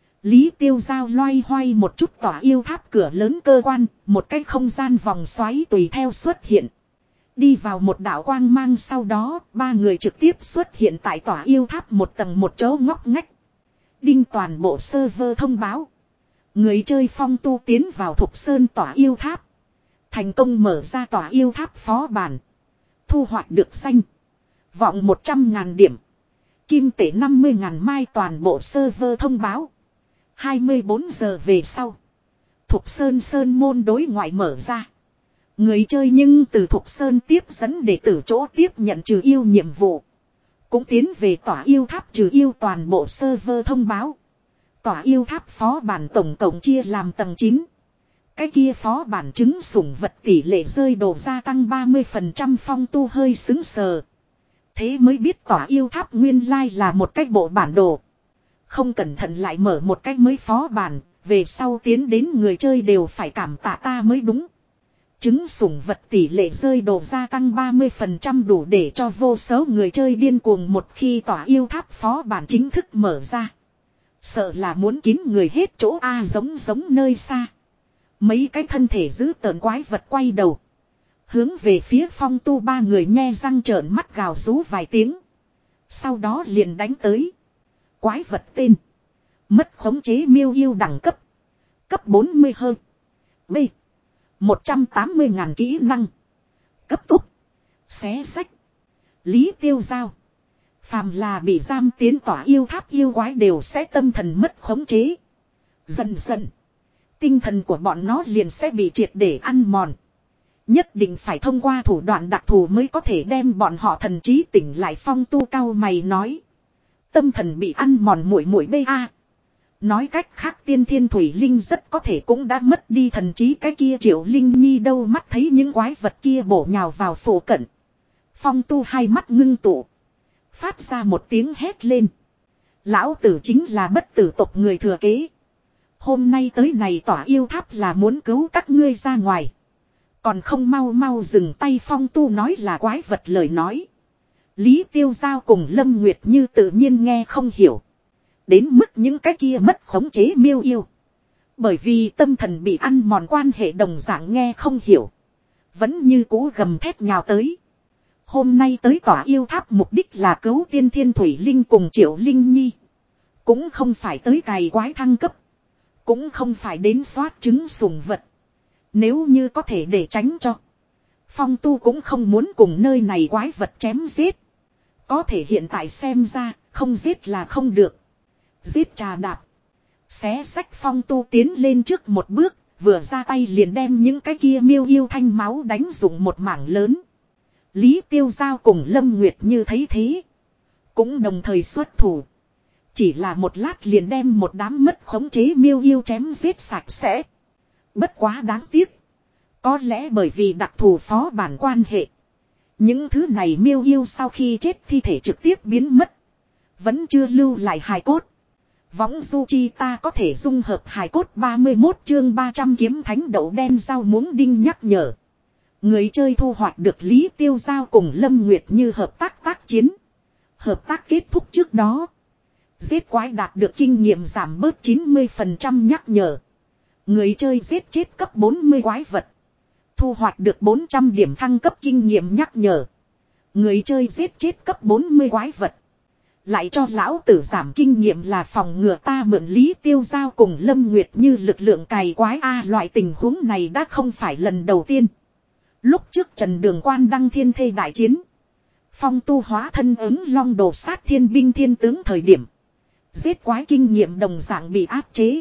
Lý Tiêu Giao loay hoay một chút tỏa yêu tháp cửa lớn cơ quan. Một cái không gian vòng xoáy tùy theo xuất hiện. Đi vào một đạo quang mang sau đó. Ba người trực tiếp xuất hiện tại tỏa yêu tháp một tầng một chỗ ngóc ngách. Đinh toàn bộ server thông báo. Người chơi Phong Tu tiến vào Thục Sơn tỏa yêu tháp. Thành công mở ra tỏa yêu tháp phó bản. Thu hoạch được danh. Vọng một trăm ngàn điểm. Kim tệ năm mươi ngàn mai toàn bộ server thông báo. hai mươi bốn giờ về sau. Thục Sơn Sơn môn đối ngoại mở ra. Người chơi nhưng từ Thục Sơn tiếp dẫn để tử chỗ tiếp nhận trừ yêu nhiệm vụ. Cũng tiến về tỏa yêu tháp trừ yêu toàn bộ server thông báo. Tỏa yêu tháp phó bản tổng cộng chia làm tầng chín. Cái kia phó bản chứng sủng vật tỷ lệ rơi đồ gia tăng ba mươi phần trăm. Phong Tu hơi xứng sờ. Thế mới biết tỏa yêu tháp nguyên lai là một cái bộ bản đồ. Không cẩn thận lại mở một cái mới phó bản. Về sau tiến đến người chơi đều phải cảm tạ ta mới đúng. Chứng sủng vật tỷ lệ rơi đồ gia tăng ba mươi phần trăm đủ để cho vô số người chơi điên cuồng một khi tỏa yêu tháp phó bản chính thức mở ra. Sợ là muốn kín người hết chỗ A giống giống nơi xa. Mấy cái thân thể giữ tợn quái vật quay đầu. Hướng về phía Phong Tu ba người nhe răng trợn mắt gào rú vài tiếng. Sau đó liền đánh tới. Quái vật tên. Mất khống chế miêu yêu đẳng cấp. Cấp bốn mươi hơn. B. một trăm tám mươi ngàn kỹ năng. Cấp tốc. Xé sách. Lý Tiêu Giao. Phàm là bị giam tiến tỏa yêu tháp yêu quái đều sẽ tâm thần mất khống chế. Dần dần. Tinh thần của bọn nó liền sẽ bị triệt để ăn mòn. Nhất định phải thông qua thủ đoạn đặc thù mới có thể đem bọn họ thần trí tỉnh lại. Phong Tu cao mày nói. Tâm thần bị ăn mòn muội muội bê a. Nói cách khác tiên thiên thủy linh rất có thể cũng đã mất đi thần trí. Cái kia Triệu Linh Nhi đâu mắt thấy những quái vật kia bổ nhào vào phổ cận. Phong Tu hai mắt ngưng tụ. Phát ra một tiếng hét lên. Lão tử chính là bất tử tộc người thừa kế. Hôm nay tới này tỏa yêu tháp là muốn cứu các ngươi ra ngoài. Còn không mau mau dừng tay. Phong Tu nói là quái vật lời nói. Lý Tiêu Giao cùng Lâm Nguyệt Như tự nhiên nghe không hiểu. Đến mức những cái kia mất khống chế miêu yêu. Bởi vì tâm thần bị ăn mòn quan hệ đồng dạng nghe không hiểu. Vẫn như cũ gầm thét nhào tới. Hôm nay tới tỏa yêu tháp mục đích là cứu tiên thiên thủy linh cùng Triệu Linh Nhi. Cũng không phải tới cày quái thăng cấp. Cũng không phải đến soát trứng sủng vật. Nếu như có thể để tránh cho. Phong Tu cũng không muốn cùng nơi này quái vật chém giết. Có thể hiện tại xem ra không giết là không được. Giết trà đạp. Xé sách. Phong Tu tiến lên trước một bước. Vừa ra tay liền đem những cái kia miêu yêu thanh máu đánh dụng một mảng lớn. Lý Tiêu Giao cùng Lâm Nguyệt Như thấy thế. Cũng đồng thời xuất thủ. Chỉ là một lát liền đem một đám mất khống chế miêu yêu chém giết sạch sẽ. Bất quá đáng tiếc. Có lẽ bởi vì đặc thù phó bản quan hệ. Những thứ này miêu yêu sau khi chết thi thể trực tiếp biến mất. Vẫn chưa lưu lại hài cốt. Võng du chi ta có thể dung hợp hài cốt. Ba mươi mốt chương ba trăm kiếm thánh đậu đen dao muống đinh nhắc nhở. Người chơi thu hoạch được Lý Tiêu Giao cùng Lâm Nguyệt Như hợp tác tác chiến. Hợp tác kết thúc trước đó. Giết quái đạt được kinh nghiệm giảm bớt chín mươi phần trăm nhắc nhở. Người chơi giết chết cấp bốn mươi quái vật. Thu hoạch được bốn trăm điểm thăng cấp kinh nghiệm nhắc nhở. Người chơi giết chết cấp bốn mươi quái vật. Lại cho lão tử giảm kinh nghiệm là phòng ngừa ta mượn Lý Tiêu Giao cùng Lâm Nguyệt Như lực lượng cày quái a loại tình huống này đã không phải lần đầu tiên. Lúc trước Trần Đường Quan đăng thiên thê đại chiến. Phong tu hóa thân ứng long đồ sát thiên binh thiên tướng thời điểm. Giết quái kinh nghiệm đồng dạng bị áp chế.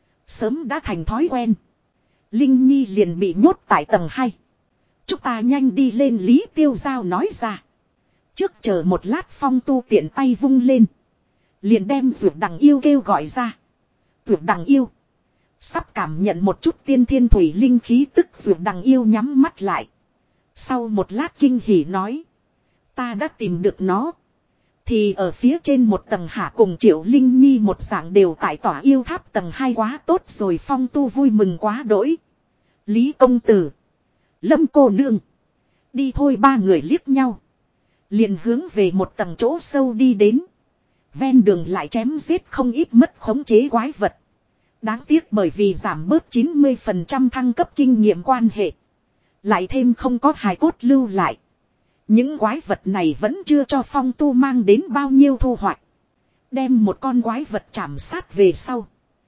Sớm đã thành thói quen. Linh Nhi liền bị nhốt tại tầng hai. Chúng ta nhanh đi lên Lý Tiêu Giao nói ra. Trước chờ một lát phong tu tiện tay vung lên. Liền đem Dược Đằng Yêu kêu gọi ra. Dược Đằng Yêu. Sắp cảm nhận một chút tiên thiên thủy linh khí tức Dược Đằng Yêu nhắm mắt lại. Sau một lát kinh hỉ nói. Ta đã tìm được nó. Thì ở phía trên một tầng hạ cùng Triệu Linh Nhi một dạng đều tại tỏa yêu tháp tầng hai quá tốt rồi phong tu vui mừng quá đỗi. Lý công tử. Lâm cô nương. Đi thôi ba người liếc nhau. Liền hướng về một tầng chỗ sâu đi đến. Ven đường lại chém giết không ít mất khống chế quái vật. Đáng tiếc bởi vì giảm bớt chín mươi phần trăm thăng cấp kinh nghiệm quan hệ. Lại thêm không có hài cốt lưu lại. Những quái vật này vẫn chưa cho phong tu mang đến bao nhiêu thu hoạch. Đem một con quái vật chạm sát về sau.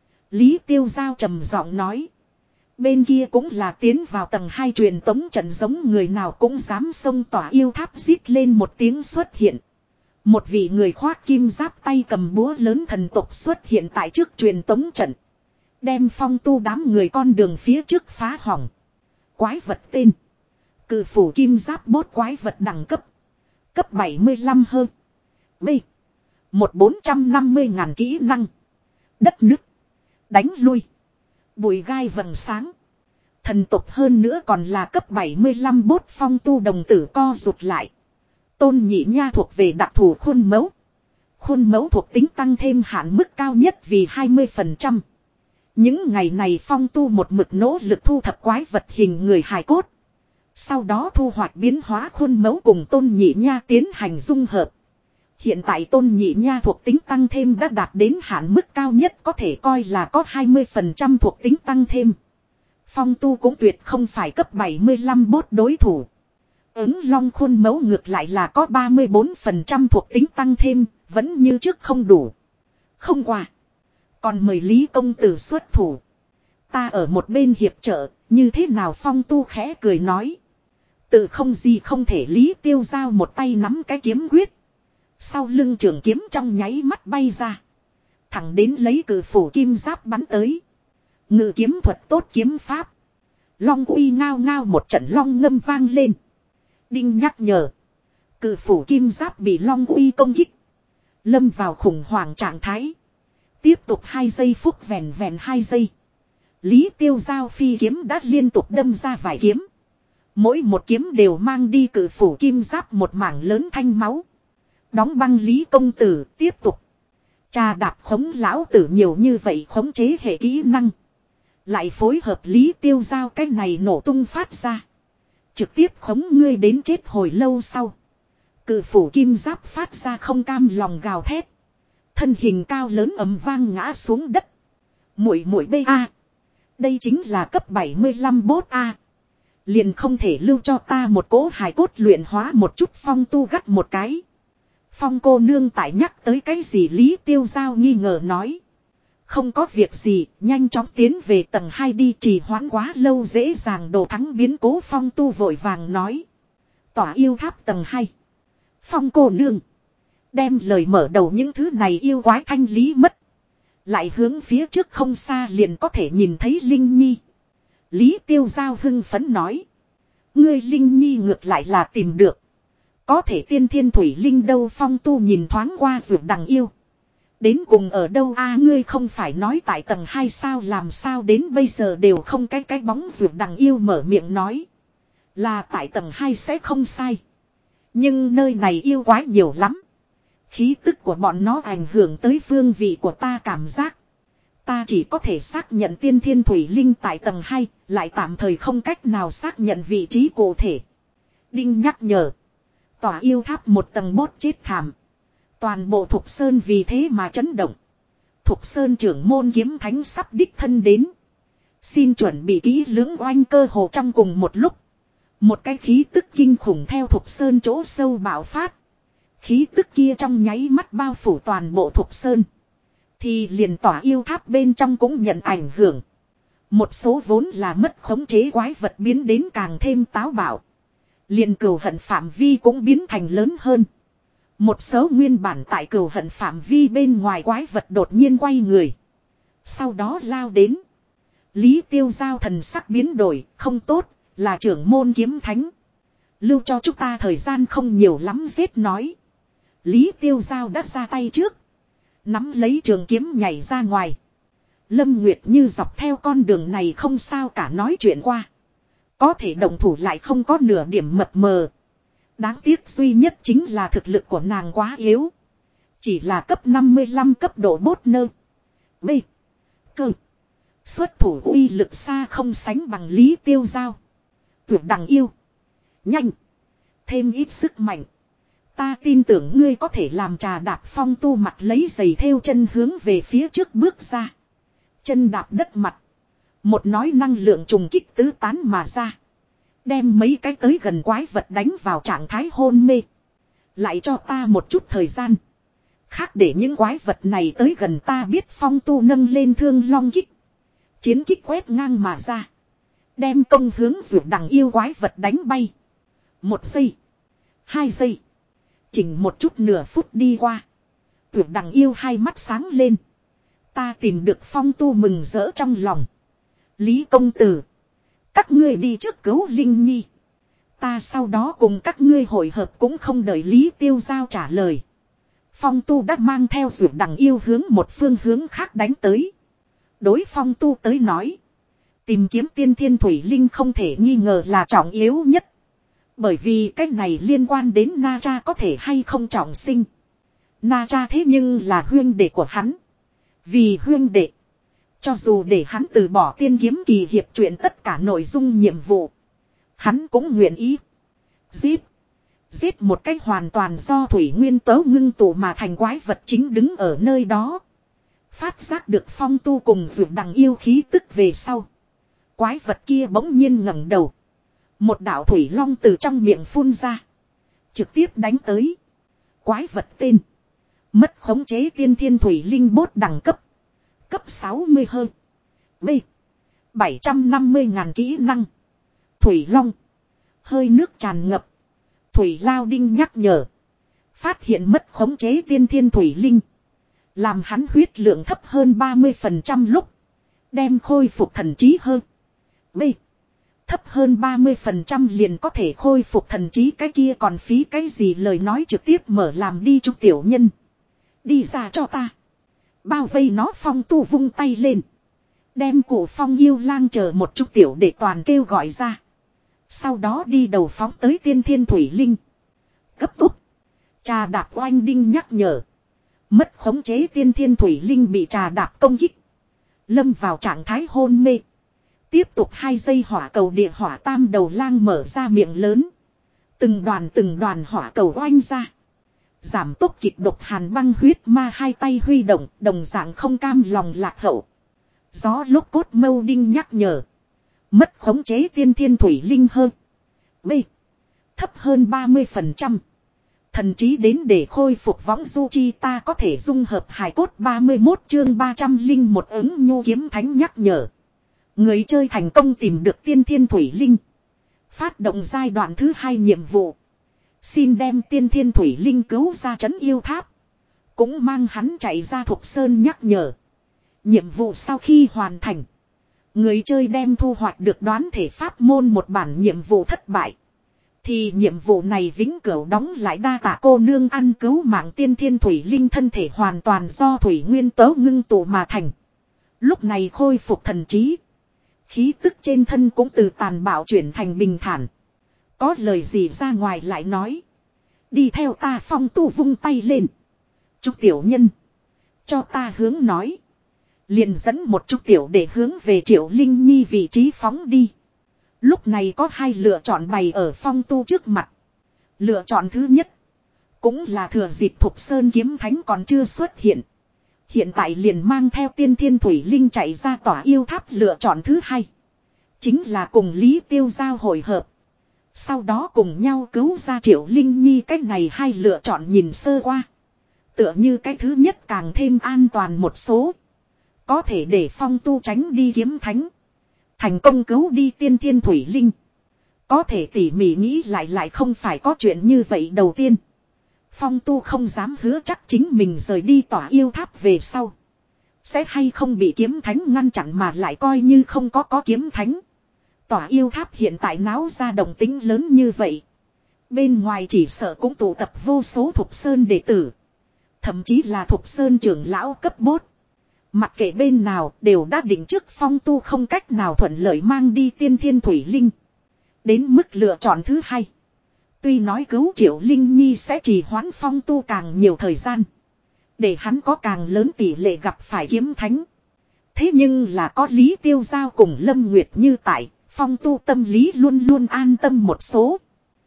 Lý Tiêu Giao trầm giọng nói. Bên kia cũng là tiến vào tầng hai truyền tống trận giống người nào cũng dám xông tỏa yêu tháp rít lên một tiếng xuất hiện. Một vị người khoác kim giáp tay cầm búa lớn thần tộc xuất hiện tại trước truyền tống trận. Đem phong tu đám người con đường phía trước phá hỏng. Quái vật tên. Cự phủ kim giáp bốt quái vật đẳng cấp. Cấp bảy mươi lăm hơn. B. Một bốn trăm năm mươi ngàn kỹ năng. Đất nước. Đánh lui. Bụi gai vầng sáng. Thần tục hơn nữa còn là cấp bảy mươi lăm bốt phong tu đồng tử co rụt lại. Tôn nhị nha thuộc về đặc thù khuôn mẫu. Khuôn mẫu thuộc tính tăng thêm hạn mức cao nhất vì hai mươi phần trăm. Những ngày này phong tu một mực nỗ lực thu thập quái vật hình người hài cốt. Sau đó thu hoạch biến hóa khuôn mẫu cùng tôn nhị nha tiến hành dung hợp. Hiện tại tôn nhị nha thuộc tính tăng thêm đã đạt đến hạn mức cao nhất có thể coi là có hai mươi phần trăm thuộc tính tăng thêm. Phong tu cũng tuyệt không phải cấp bảy mươi lăm bốt đối thủ. Ứng long khuôn mẫu ngược lại là có ba mươi bốn phần trăm thuộc tính tăng thêm, vẫn như trước không đủ. Không qua. Còn mời Lý công tử xuất thủ. Ta ở một bên hiệp trợ, như thế nào phong tu khẽ cười nói. Tự không gì không thể Lý Tiêu Giao một tay nắm cái kiếm quyết. Sau lưng trường kiếm trong nháy mắt bay ra. Thẳng đến lấy cử phủ kim giáp bắn tới. Ngự kiếm thuật tốt kiếm pháp. Long uy ngao ngao một trận long ngâm vang lên. Đinh nhắc nhở. Cử phủ kim giáp bị long uy công kích. Lâm vào khủng hoảng trạng thái. Tiếp tục hai giây phút vèn vèn hai giây. Lý Tiêu Giao phi kiếm đã liên tục đâm ra vài kiếm. Mỗi một kiếm đều mang đi cử phủ kim giáp một mảng lớn thanh máu. Đóng băng Lý công tử tiếp tục. Trà đạp khống lão tử nhiều như vậy khống chế hệ kỹ năng. Lại phối hợp Lý Tiêu Giao cái này nổ tung phát ra. Trực tiếp khống ngươi đến chết hồi lâu sau. Cự phủ kim giáp phát ra không cam lòng gào thét. Thân hình cao lớn ầm vang ngã xuống đất. Muội muội bê a. Đây chính là cấp bảy mươi lăm bốt a. Liền không thể lưu cho ta một cỗ hài cốt luyện hóa một chút phong tu gắt một cái. Phong cô nương tại nhắc tới cái gì Lý Tiêu Giao nghi ngờ nói. Không có việc gì, nhanh chóng tiến về tầng hai đi trì hoãn quá lâu dễ dàng đổ thắng biến cố phong tu vội vàng nói. Tỏa yêu tháp tầng hai. Phong cô nương. Đem lời mở đầu những thứ này yêu quái thanh lý mất. Lại hướng phía trước không xa liền có thể nhìn thấy Linh Nhi. Lý Tiêu Giao hưng phấn nói. Ngươi Linh Nhi ngược lại là tìm được. Có thể tiên thiên thủy linh đâu phong tu nhìn thoáng qua Dược Đằng Yêu. Đến cùng ở đâu a ngươi không phải nói tại tầng hai sao làm sao đến bây giờ đều không cái cái bóng Dược Đằng Yêu mở miệng nói. Là tại tầng hai sẽ không sai. Nhưng nơi này yêu quái nhiều lắm. Khí tức của bọn nó ảnh hưởng tới phương vị của ta cảm giác. Ta chỉ có thể xác nhận tiên thiên thủy linh tại tầng hai, lại tạm thời không cách nào xác nhận vị trí cụ thể. Đinh nhắc nhở. Tỏa yêu tháp một tầng bốt chết thảm. Toàn bộ Thục Sơn vì thế mà chấn động. Thục Sơn trưởng môn kiếm thánh sắp đích thân đến. Xin chuẩn bị kỹ lưỡng oanh cơ hồ trong cùng một lúc. Một cái khí tức kinh khủng theo Thục Sơn chỗ sâu bạo phát. Khí tức kia trong nháy mắt bao phủ toàn bộ Thục Sơn. Thì liền tỏa yêu tháp bên trong cũng nhận ảnh hưởng. Một số vốn là mất khống chế quái vật biến đến càng thêm táo bạo. Liền cừu hận phạm vi cũng biến thành lớn hơn. Một số nguyên bản tại cừu hận phạm vi bên ngoài quái vật đột nhiên quay người. Sau đó lao đến. Lý Tiêu Giao thần sắc biến đổi, không tốt, là trưởng môn kiếm thánh. Lưu cho chúng ta thời gian không nhiều lắm giết nói. Lý Tiêu Giao đã ra tay trước. Nắm lấy trường kiếm nhảy ra ngoài. Lâm Nguyệt Như dọc theo con đường này không sao cả nói chuyện qua. Có thể động thủ lại không có nửa điểm mập mờ. Đáng tiếc duy nhất chính là thực lực của nàng quá yếu. Chỉ là cấp năm mươi lăm cấp độ bốt nơ. B. Cơ. Xuất thủ uy lực xa không sánh bằng Lý Tiêu Giao. Tuyệt đằng yêu. Nhanh. Thêm ít sức mạnh. Ta tin tưởng ngươi có thể làm trà đạp phong tu mặt lấy giày theo chân hướng về phía trước bước ra. Chân đạp đất mặt. Một nói năng lượng trùng kích tứ tán mà ra. Đem mấy cái tới gần quái vật đánh vào trạng thái hôn mê. Lại cho ta một chút thời gian. Khác để những quái vật này tới gần ta biết phong tu nâng lên thương long kích. Chiến kích quét ngang mà ra. Đem công hướng ruột đằng yêu quái vật đánh bay. Một giây. Hai giây. Chỉnh một chút nửa phút đi qua. Ruột đằng yêu hai mắt sáng lên. Ta tìm được phong tu mừng rỡ trong lòng. Lý công tử. Các ngươi đi trước cứu Linh Nhi. Ta sau đó cùng các ngươi hội hợp cũng không đợi Lý Tiêu Giao trả lời. Phong tu đã mang theo ruột đằng yêu hướng một phương hướng khác đánh tới. Đối phong tu tới nói. Tìm kiếm tiên thiên thủy linh không thể nghi ngờ là trọng yếu nhất. Bởi vì cách này liên quan đến Na Cha có thể hay không trọng sinh. Na Cha thế nhưng là huyên đệ của hắn. Vì huyên đệ. Cho dù để hắn từ bỏ tiên kiếm kỳ hiệp truyện tất cả nội dung nhiệm vụ. Hắn cũng nguyện ý. Giết. Giết một cách hoàn toàn do thủy nguyên tố ngưng tụ mà thành quái vật chính đứng ở nơi đó. Phát giác được phong tu cùng vượt đằng yêu khí tức về sau. Quái vật kia bỗng nhiên ngẩng đầu. Một đạo thủy long từ trong miệng phun ra. Trực tiếp đánh tới. Quái vật tên. Mất khống chế tiên thiên thủy linh bốt đẳng cấp. Cấp sáu mươi hơn. B. bảy trăm năm mươi ngàn kỹ năng. Thủy long. Hơi nước tràn ngập. Thủy lao đinh nhắc nhở. Phát hiện mất khống chế tiên thiên thủy linh. Làm hắn huyết lượng thấp hơn ba mươi phần trăm lúc. Đem khôi phục thần trí hơn. B. Thấp hơn ba mươi phần trăm liền có thể khôi phục thần trí cái kia còn phí cái gì lời nói trực tiếp mở làm đi chúc tiểu nhân. Đi ra cho ta. Bao vây nó phong tu vung tay lên. Đem cụ phong yêu lang chờ một chút tiểu để toàn kêu gọi ra. Sau đó đi đầu phóng tới tiên thiên thủy linh. Cấp tốc. Trà đạp oanh đinh nhắc nhở. Mất khống chế tiên thiên thủy linh bị trà đạp công kích. Lâm vào trạng thái hôn mê. Tiếp tục hai giây hỏa cầu địa hỏa tam đầu lang mở ra miệng lớn. Từng đoàn từng đoàn hỏa cầu oanh ra. Giảm tốc kịch độc hàn băng huyết ma hai tay huy động, đồng dạng không cam lòng lạc hậu. Gió lúc cốt mâu đinh nhắc nhở. Mất khống chế tiên thiên thủy linh hơn. B. Thấp hơn ba mươi phần trăm. Thần trí đến để khôi phục võng du chi ta có thể dung hợp hài cốt ba mươi mốt chương ba trăm linh một ứng nhu kiếm thánh nhắc nhở. Người chơi thành công tìm được tiên thiên thủy linh. Phát động giai đoạn thứ hai nhiệm vụ. Xin đem tiên thiên thủy linh cứu ra trấn yêu tháp. Cũng mang hắn chạy ra Thục Sơn nhắc nhở. Nhiệm vụ sau khi hoàn thành. Người chơi đem thu hoạch được đoán thể pháp môn một bản nhiệm vụ thất bại. Thì nhiệm vụ này vĩnh cửu đóng lại đa tạ cô nương ăn cứu mạng tiên thiên thủy linh thân thể hoàn toàn do thủy nguyên tố ngưng tụ mà thành. Lúc này khôi phục thần trí. Khí tức trên thân cũng từ tàn bạo chuyển thành bình thản. Có lời gì ra ngoài lại nói. Đi theo ta phong tu vung tay lên. Chúc tiểu nhân. Cho ta hướng nói. Liền dẫn một chút tiểu để hướng về Triệu Linh Nhi vị trí phóng đi. Lúc này có hai lựa chọn bày ở phong tu trước mặt. Lựa chọn thứ nhất. Cũng là thừa dịp Thục Sơn kiếm thánh còn chưa xuất hiện. Hiện tại liền mang theo tiên thiên thủy linh chạy ra tỏa yêu tháp. Lựa chọn thứ hai. Chính là cùng Lý Tiêu Giao hội hợp. Sau đó cùng nhau cứu ra Triệu Linh Nhi, cái này hai lựa chọn nhìn sơ qua. Tựa như cái thứ nhất càng thêm an toàn một số. Có thể để Phong Tu tránh đi kiếm thánh. Thành công cứu đi tiên thiên thủy linh. Có thể tỉ mỉ nghĩ lại lại không phải có chuyện như vậy. Đầu tiên, Phong Tu không dám hứa chắc chính mình rời đi tỏa yêu tháp về sau sẽ hay không bị kiếm thánh ngăn chặn, mà lại coi như không có có kiếm thánh. Tỏa yêu tháp hiện tại náo ra động tính lớn như vậy. Bên ngoài chỉ sợ cũng tụ tập vô số Thục Sơn đệ tử. Thậm chí là Thục Sơn trưởng lão cấp bốt. Mặc kệ bên nào đều đã định trước Phong Tu không cách nào thuận lợi mang đi tiên thiên thủy linh. Đến mức lựa chọn thứ hai. Tuy nói cứu Triệu Linh Nhi sẽ trì hoãn Phong Tu càng nhiều thời gian. Để hắn có càng lớn tỷ lệ gặp phải kiếm thánh. Thế nhưng là có Lý Tiêu Giao cùng Lâm Nguyệt Như tại, Phong Tu tâm lý luôn luôn an tâm một số.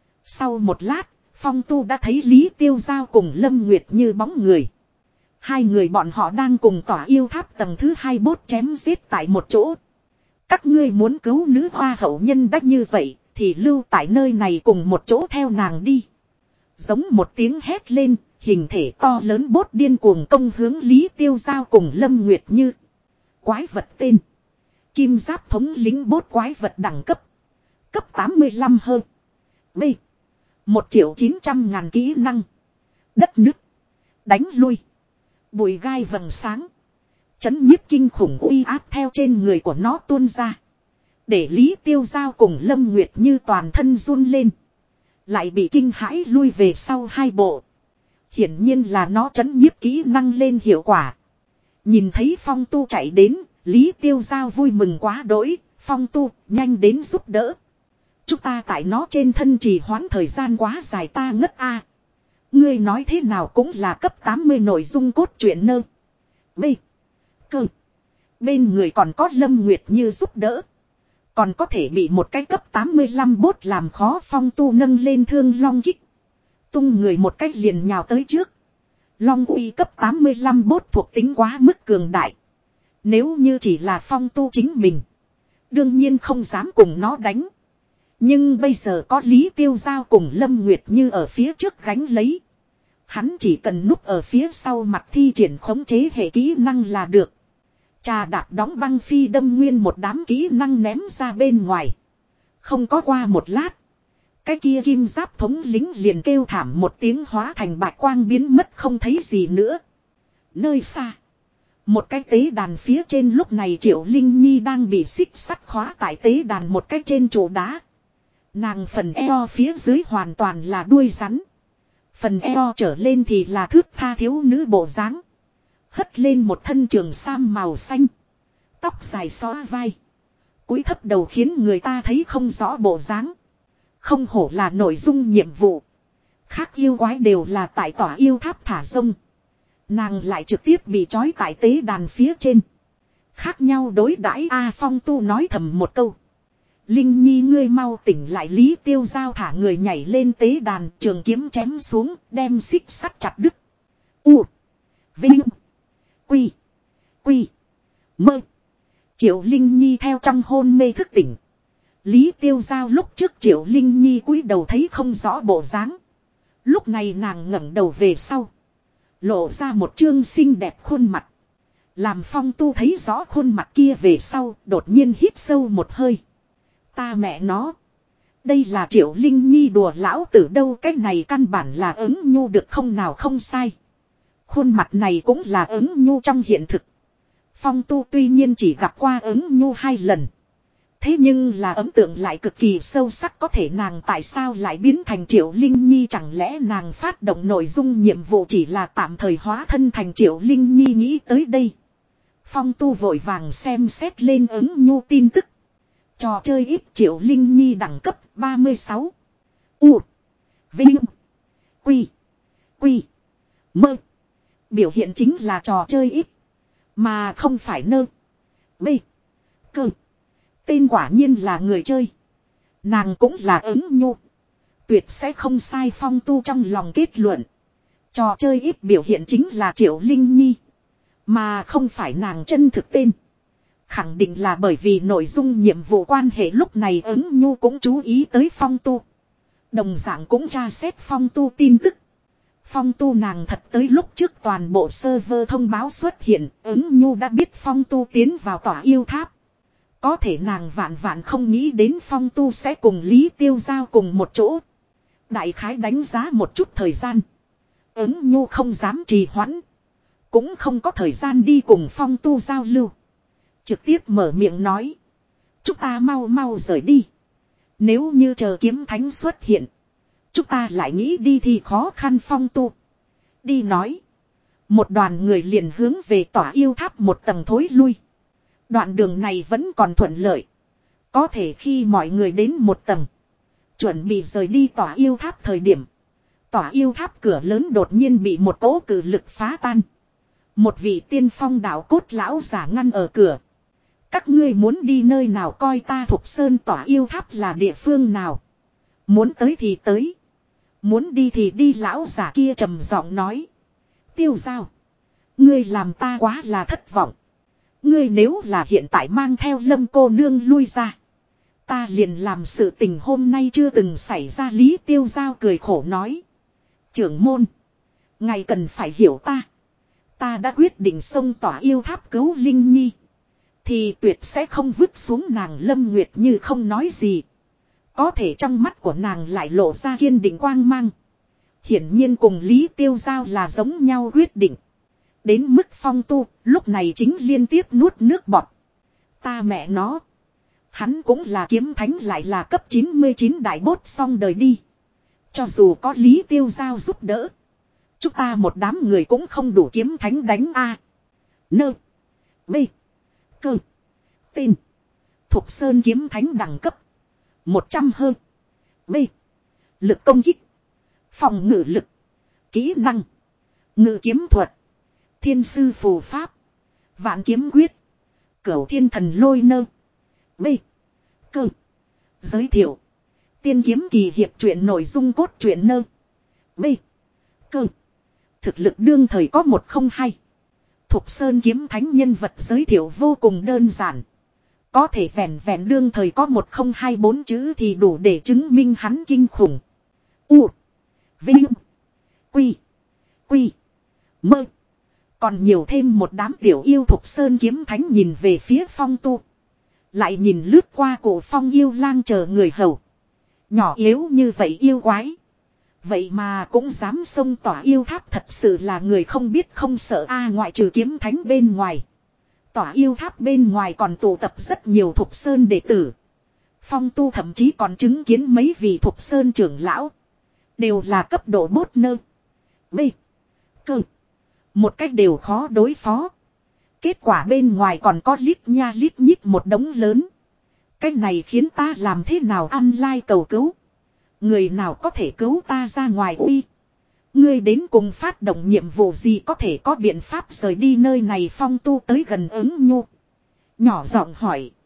Sau một lát, Phong Tu đã thấy Lý Tiêu Giao cùng Lâm Nguyệt Như bóng người. Hai người bọn họ đang cùng tỏa yêu tháp tầng thứ hai bốt chém giết tại một chỗ. Các ngươi muốn cứu nữ hoa hậu nhân đắc như vậy, thì lưu tại nơi này cùng một chỗ theo nàng đi. Giống một tiếng hét lên, hình thể to lớn bốt điên cuồng công hướng Lý Tiêu Giao cùng Lâm Nguyệt Như. Quái vật tên: Kim Giáp thống lĩnh bốt, quái vật đẳng cấp cấp tám mươi lăm hơn. B. một triệu chín trăm ngàn kỹ năng. Đất nứt, đánh lui, bụi gai vầng sáng, chấn nhiếp kinh khủng uy áp theo trên người của nó tuôn ra. Để Lý Tiêu Giao cùng Lâm Nguyệt Như toàn thân run lên. Lại bị kinh hãi lui về sau hai bộ. Hiển nhiên là nó chấn nhiếp kỹ năng lên hiệu quả. Nhìn thấy Phong Tu chạy đến, Lý Tiêu Giao vui mừng quá đỗi. Phong Tu, nhanh đến giúp đỡ. Chúng ta tại nó trên thân trì hoãn thời gian quá dài ta ngất a. Ngươi nói thế nào cũng là cấp tám mươi nội dung cốt truyện nơ. B. Cơ. Bên người còn có Lâm Nguyệt Như giúp đỡ. Còn có thể bị một cái cấp tám mươi lăm bốt làm khó. Phong Tu nâng lên thương long kích. Tung người một cách liền nhào tới trước. Long uy cấp tám mươi lăm bốt thuộc tính quá mức cường đại. Nếu như chỉ là Phong Tu chính mình, đương nhiên không dám cùng nó đánh. Nhưng bây giờ có Lý Tiêu Giao cùng Lâm Nguyệt Như ở phía trước gánh lấy. Hắn chỉ cần núp ở phía sau mặt thi triển khống chế hệ kỹ năng là được. Trà đạp đóng băng phi đâm nguyên một đám kỹ năng ném ra bên ngoài. Không có qua một lát, cái kia Kim Giáp thống lính liền kêu thảm một tiếng, hóa thành bạch quang biến mất không thấy gì nữa. Nơi xa, một cái tế đàn phía trên lúc này Triệu Linh Nhi đang bị xích sắt khóa tại tế đàn một cái trên trụ đá. Nàng phần eo phía dưới hoàn toàn là đuôi rắn. Phần eo trở lên thì là thước tha thiếu nữ bộ dáng. Hất lên một thân trường sam màu xanh. Tóc dài xõa vai. Cúi thấp đầu khiến người ta thấy không rõ bộ dáng. Không hổ là nội dung nhiệm vụ. Khác yêu quái đều là tại tỏa yêu tháp thả rông. Nàng lại trực tiếp bị trói tại tế đàn phía trên. Khác nhau đối đãi A. Phong Tu nói thầm một câu. Linh Nhi ngươi mau tỉnh lại. Lý Tiêu Giao thả người nhảy lên tế đàn, trường kiếm chém xuống, đem xích sắt chặt đứt. U. Vinh. Quy. Quy. Mơ. Triệu Linh Nhi theo trong hôn mê thức tỉnh. Lý Tiêu Giao lúc trước Triệu Linh Nhi cúi đầu thấy không rõ bộ dáng. Lúc này nàng ngẩng đầu về sau, lộ ra một trương xinh đẹp khuôn mặt. Làm Phong Tu thấy rõ khuôn mặt kia về sau, đột nhiên hít sâu một hơi. Ta mẹ nó, đây là Triệu Linh Nhi đùa lão tử đâu, cái này căn bản là ứng nhu được không nào không sai. Khuôn mặt này cũng là ứng nhu trong hiện thực. Phong Tu tuy nhiên chỉ gặp qua ứng nhu hai lần. Thế nhưng là ấn tượng lại cực kỳ sâu sắc, có thể nàng tại sao lại biến thành Triệu Linh Nhi, chẳng lẽ nàng phát động nội dung nhiệm vụ chỉ là tạm thời hóa thân thành Triệu Linh Nhi. Nghĩ tới đây, Phong Tu vội vàng xem xét lên ứng nhu tin tức. Trò chơi ít Triệu Linh Nhi đẳng cấp ba mươi sáu. U. Vinh. Quy. Quy. Mơ. Biểu hiện chính là trò chơi ít, mà không phải nơ. B. Cơ. Tên quả nhiên là người chơi. Nàng cũng là ứng nhu, tuyệt sẽ không sai. Phong Tu trong lòng kết luận. Trò chơi ít biểu hiện chính là Triệu Linh Nhi, mà không phải nàng chân thực tên. Khẳng định là bởi vì nội dung nhiệm vụ quan hệ, lúc này ứng nhu cũng chú ý tới Phong Tu. Đồng dạng cũng tra xét Phong Tu tin tức. Phong Tu nàng thật tới lúc trước toàn bộ server thông báo xuất hiện, ứng nhu đã biết Phong Tu tiến vào tỏa yêu tháp. Có thể nàng vạn vạn không nghĩ đến Phong Tu sẽ cùng Lý Tiêu Giao cùng một chỗ. Đại khái đánh giá một chút thời gian. Ứng nhu không dám trì hoãn. Cũng không có thời gian đi cùng Phong Tu giao lưu. Trực tiếp mở miệng nói. Chúng ta mau mau rời đi. Nếu như chờ kiếm thánh xuất hiện. Chúng ta lại nghĩ đi thì khó khăn. Phong Tu đi nói. Một đoàn người liền hướng về tỏa yêu tháp một tầng thối lui. Đoạn đường này vẫn còn thuận lợi. Có thể khi mọi người đến một tầng. Chuẩn bị rời đi tỏa yêu tháp thời điểm. Tỏa yêu tháp cửa lớn đột nhiên bị một cỗ cử lực phá tan. Một vị tiên phong đạo cốt lão giả ngăn ở cửa. Các ngươi muốn đi nơi nào coi ta Thục Sơn tỏa yêu tháp là địa phương nào. Muốn tới thì tới. Muốn đi thì đi, lão giả kia trầm giọng nói. Tiêu Giao. Ngươi làm ta quá là thất vọng. Ngươi nếu là hiện tại mang theo Lâm cô nương lui ra. Ta liền làm sự tình hôm nay chưa từng xảy ra. Lý Tiêu Giao cười khổ nói. Trưởng môn. Ngài cần phải hiểu ta. Ta đã quyết định xông tỏa yêu tháp cứu Linh Nhi. Thì tuyệt sẽ không vứt xuống nàng. Lâm Nguyệt Như không nói gì. Có thể trong mắt của nàng lại lộ ra kiên định quang mang. Hiển nhiên cùng Lý Tiêu Giao là giống nhau quyết định. Đến mức Phong Tu lúc này chính liên tiếp nuốt nước bọt. Ta mẹ nó. Hắn cũng là kiếm thánh lại là cấp chín mươi chín đại bốt xong đời đi. Cho dù có Lý Tiêu Giao giúp đỡ. Chúng ta một đám người cũng không đủ kiếm thánh đánh A. Nơ. B. Cơ. Tên. Thục Sơn kiếm thánh đẳng cấp. một trăm hơn. B. Lực công kích. Phòng ngự lực. Kỹ năng. Ngự kiếm thuật. Thiên sư phù pháp. Vạn kiếm quyết. Cửu thiên thần lôi nơ. B. Cơ. Giới thiệu. Tiên kiếm kỳ hiệp truyện nội dung cốt truyện nơ. B. Cơ. Thực lực đương thời có một không hai. Thục Sơn kiếm thánh nhân vật giới thiệu vô cùng đơn giản. Có thể vẹn vẹn đương thời có một không hai bốn chữ thì đủ để chứng minh hắn kinh khủng. U. Vinh. Quy. Quy. Mơ. Còn nhiều thêm một đám tiểu yêu Thục Sơn kiếm thánh nhìn về phía Phong Tu. Lại nhìn lướt qua cổ Phong yêu lang chờ người hầu. Nhỏ yếu như vậy yêu quái. Vậy mà cũng dám xông tỏa yêu tháp, thật sự là người không biết không sợ a. Ngoại trừ kiếm thánh bên ngoài. Tỏa yêu tháp bên ngoài còn tụ tập rất nhiều Thục Sơn đệ tử. Phong Tu thậm chí còn chứng kiến mấy vị Thục Sơn trưởng lão. Đều là cấp độ bốt nơ. B. Cơ. Một cách đều khó đối phó. Kết quả bên ngoài còn có lít nha lít nhít một đống lớn. Cái này khiến ta làm thế nào online cầu cứu. Người nào có thể cứu ta ra ngoài uy. Ngươi đến cùng phát động nhiệm vụ gì có thể có biện pháp rời đi nơi này. Phong Tu tới gần ứng nhu. Nhỏ giọng hỏi.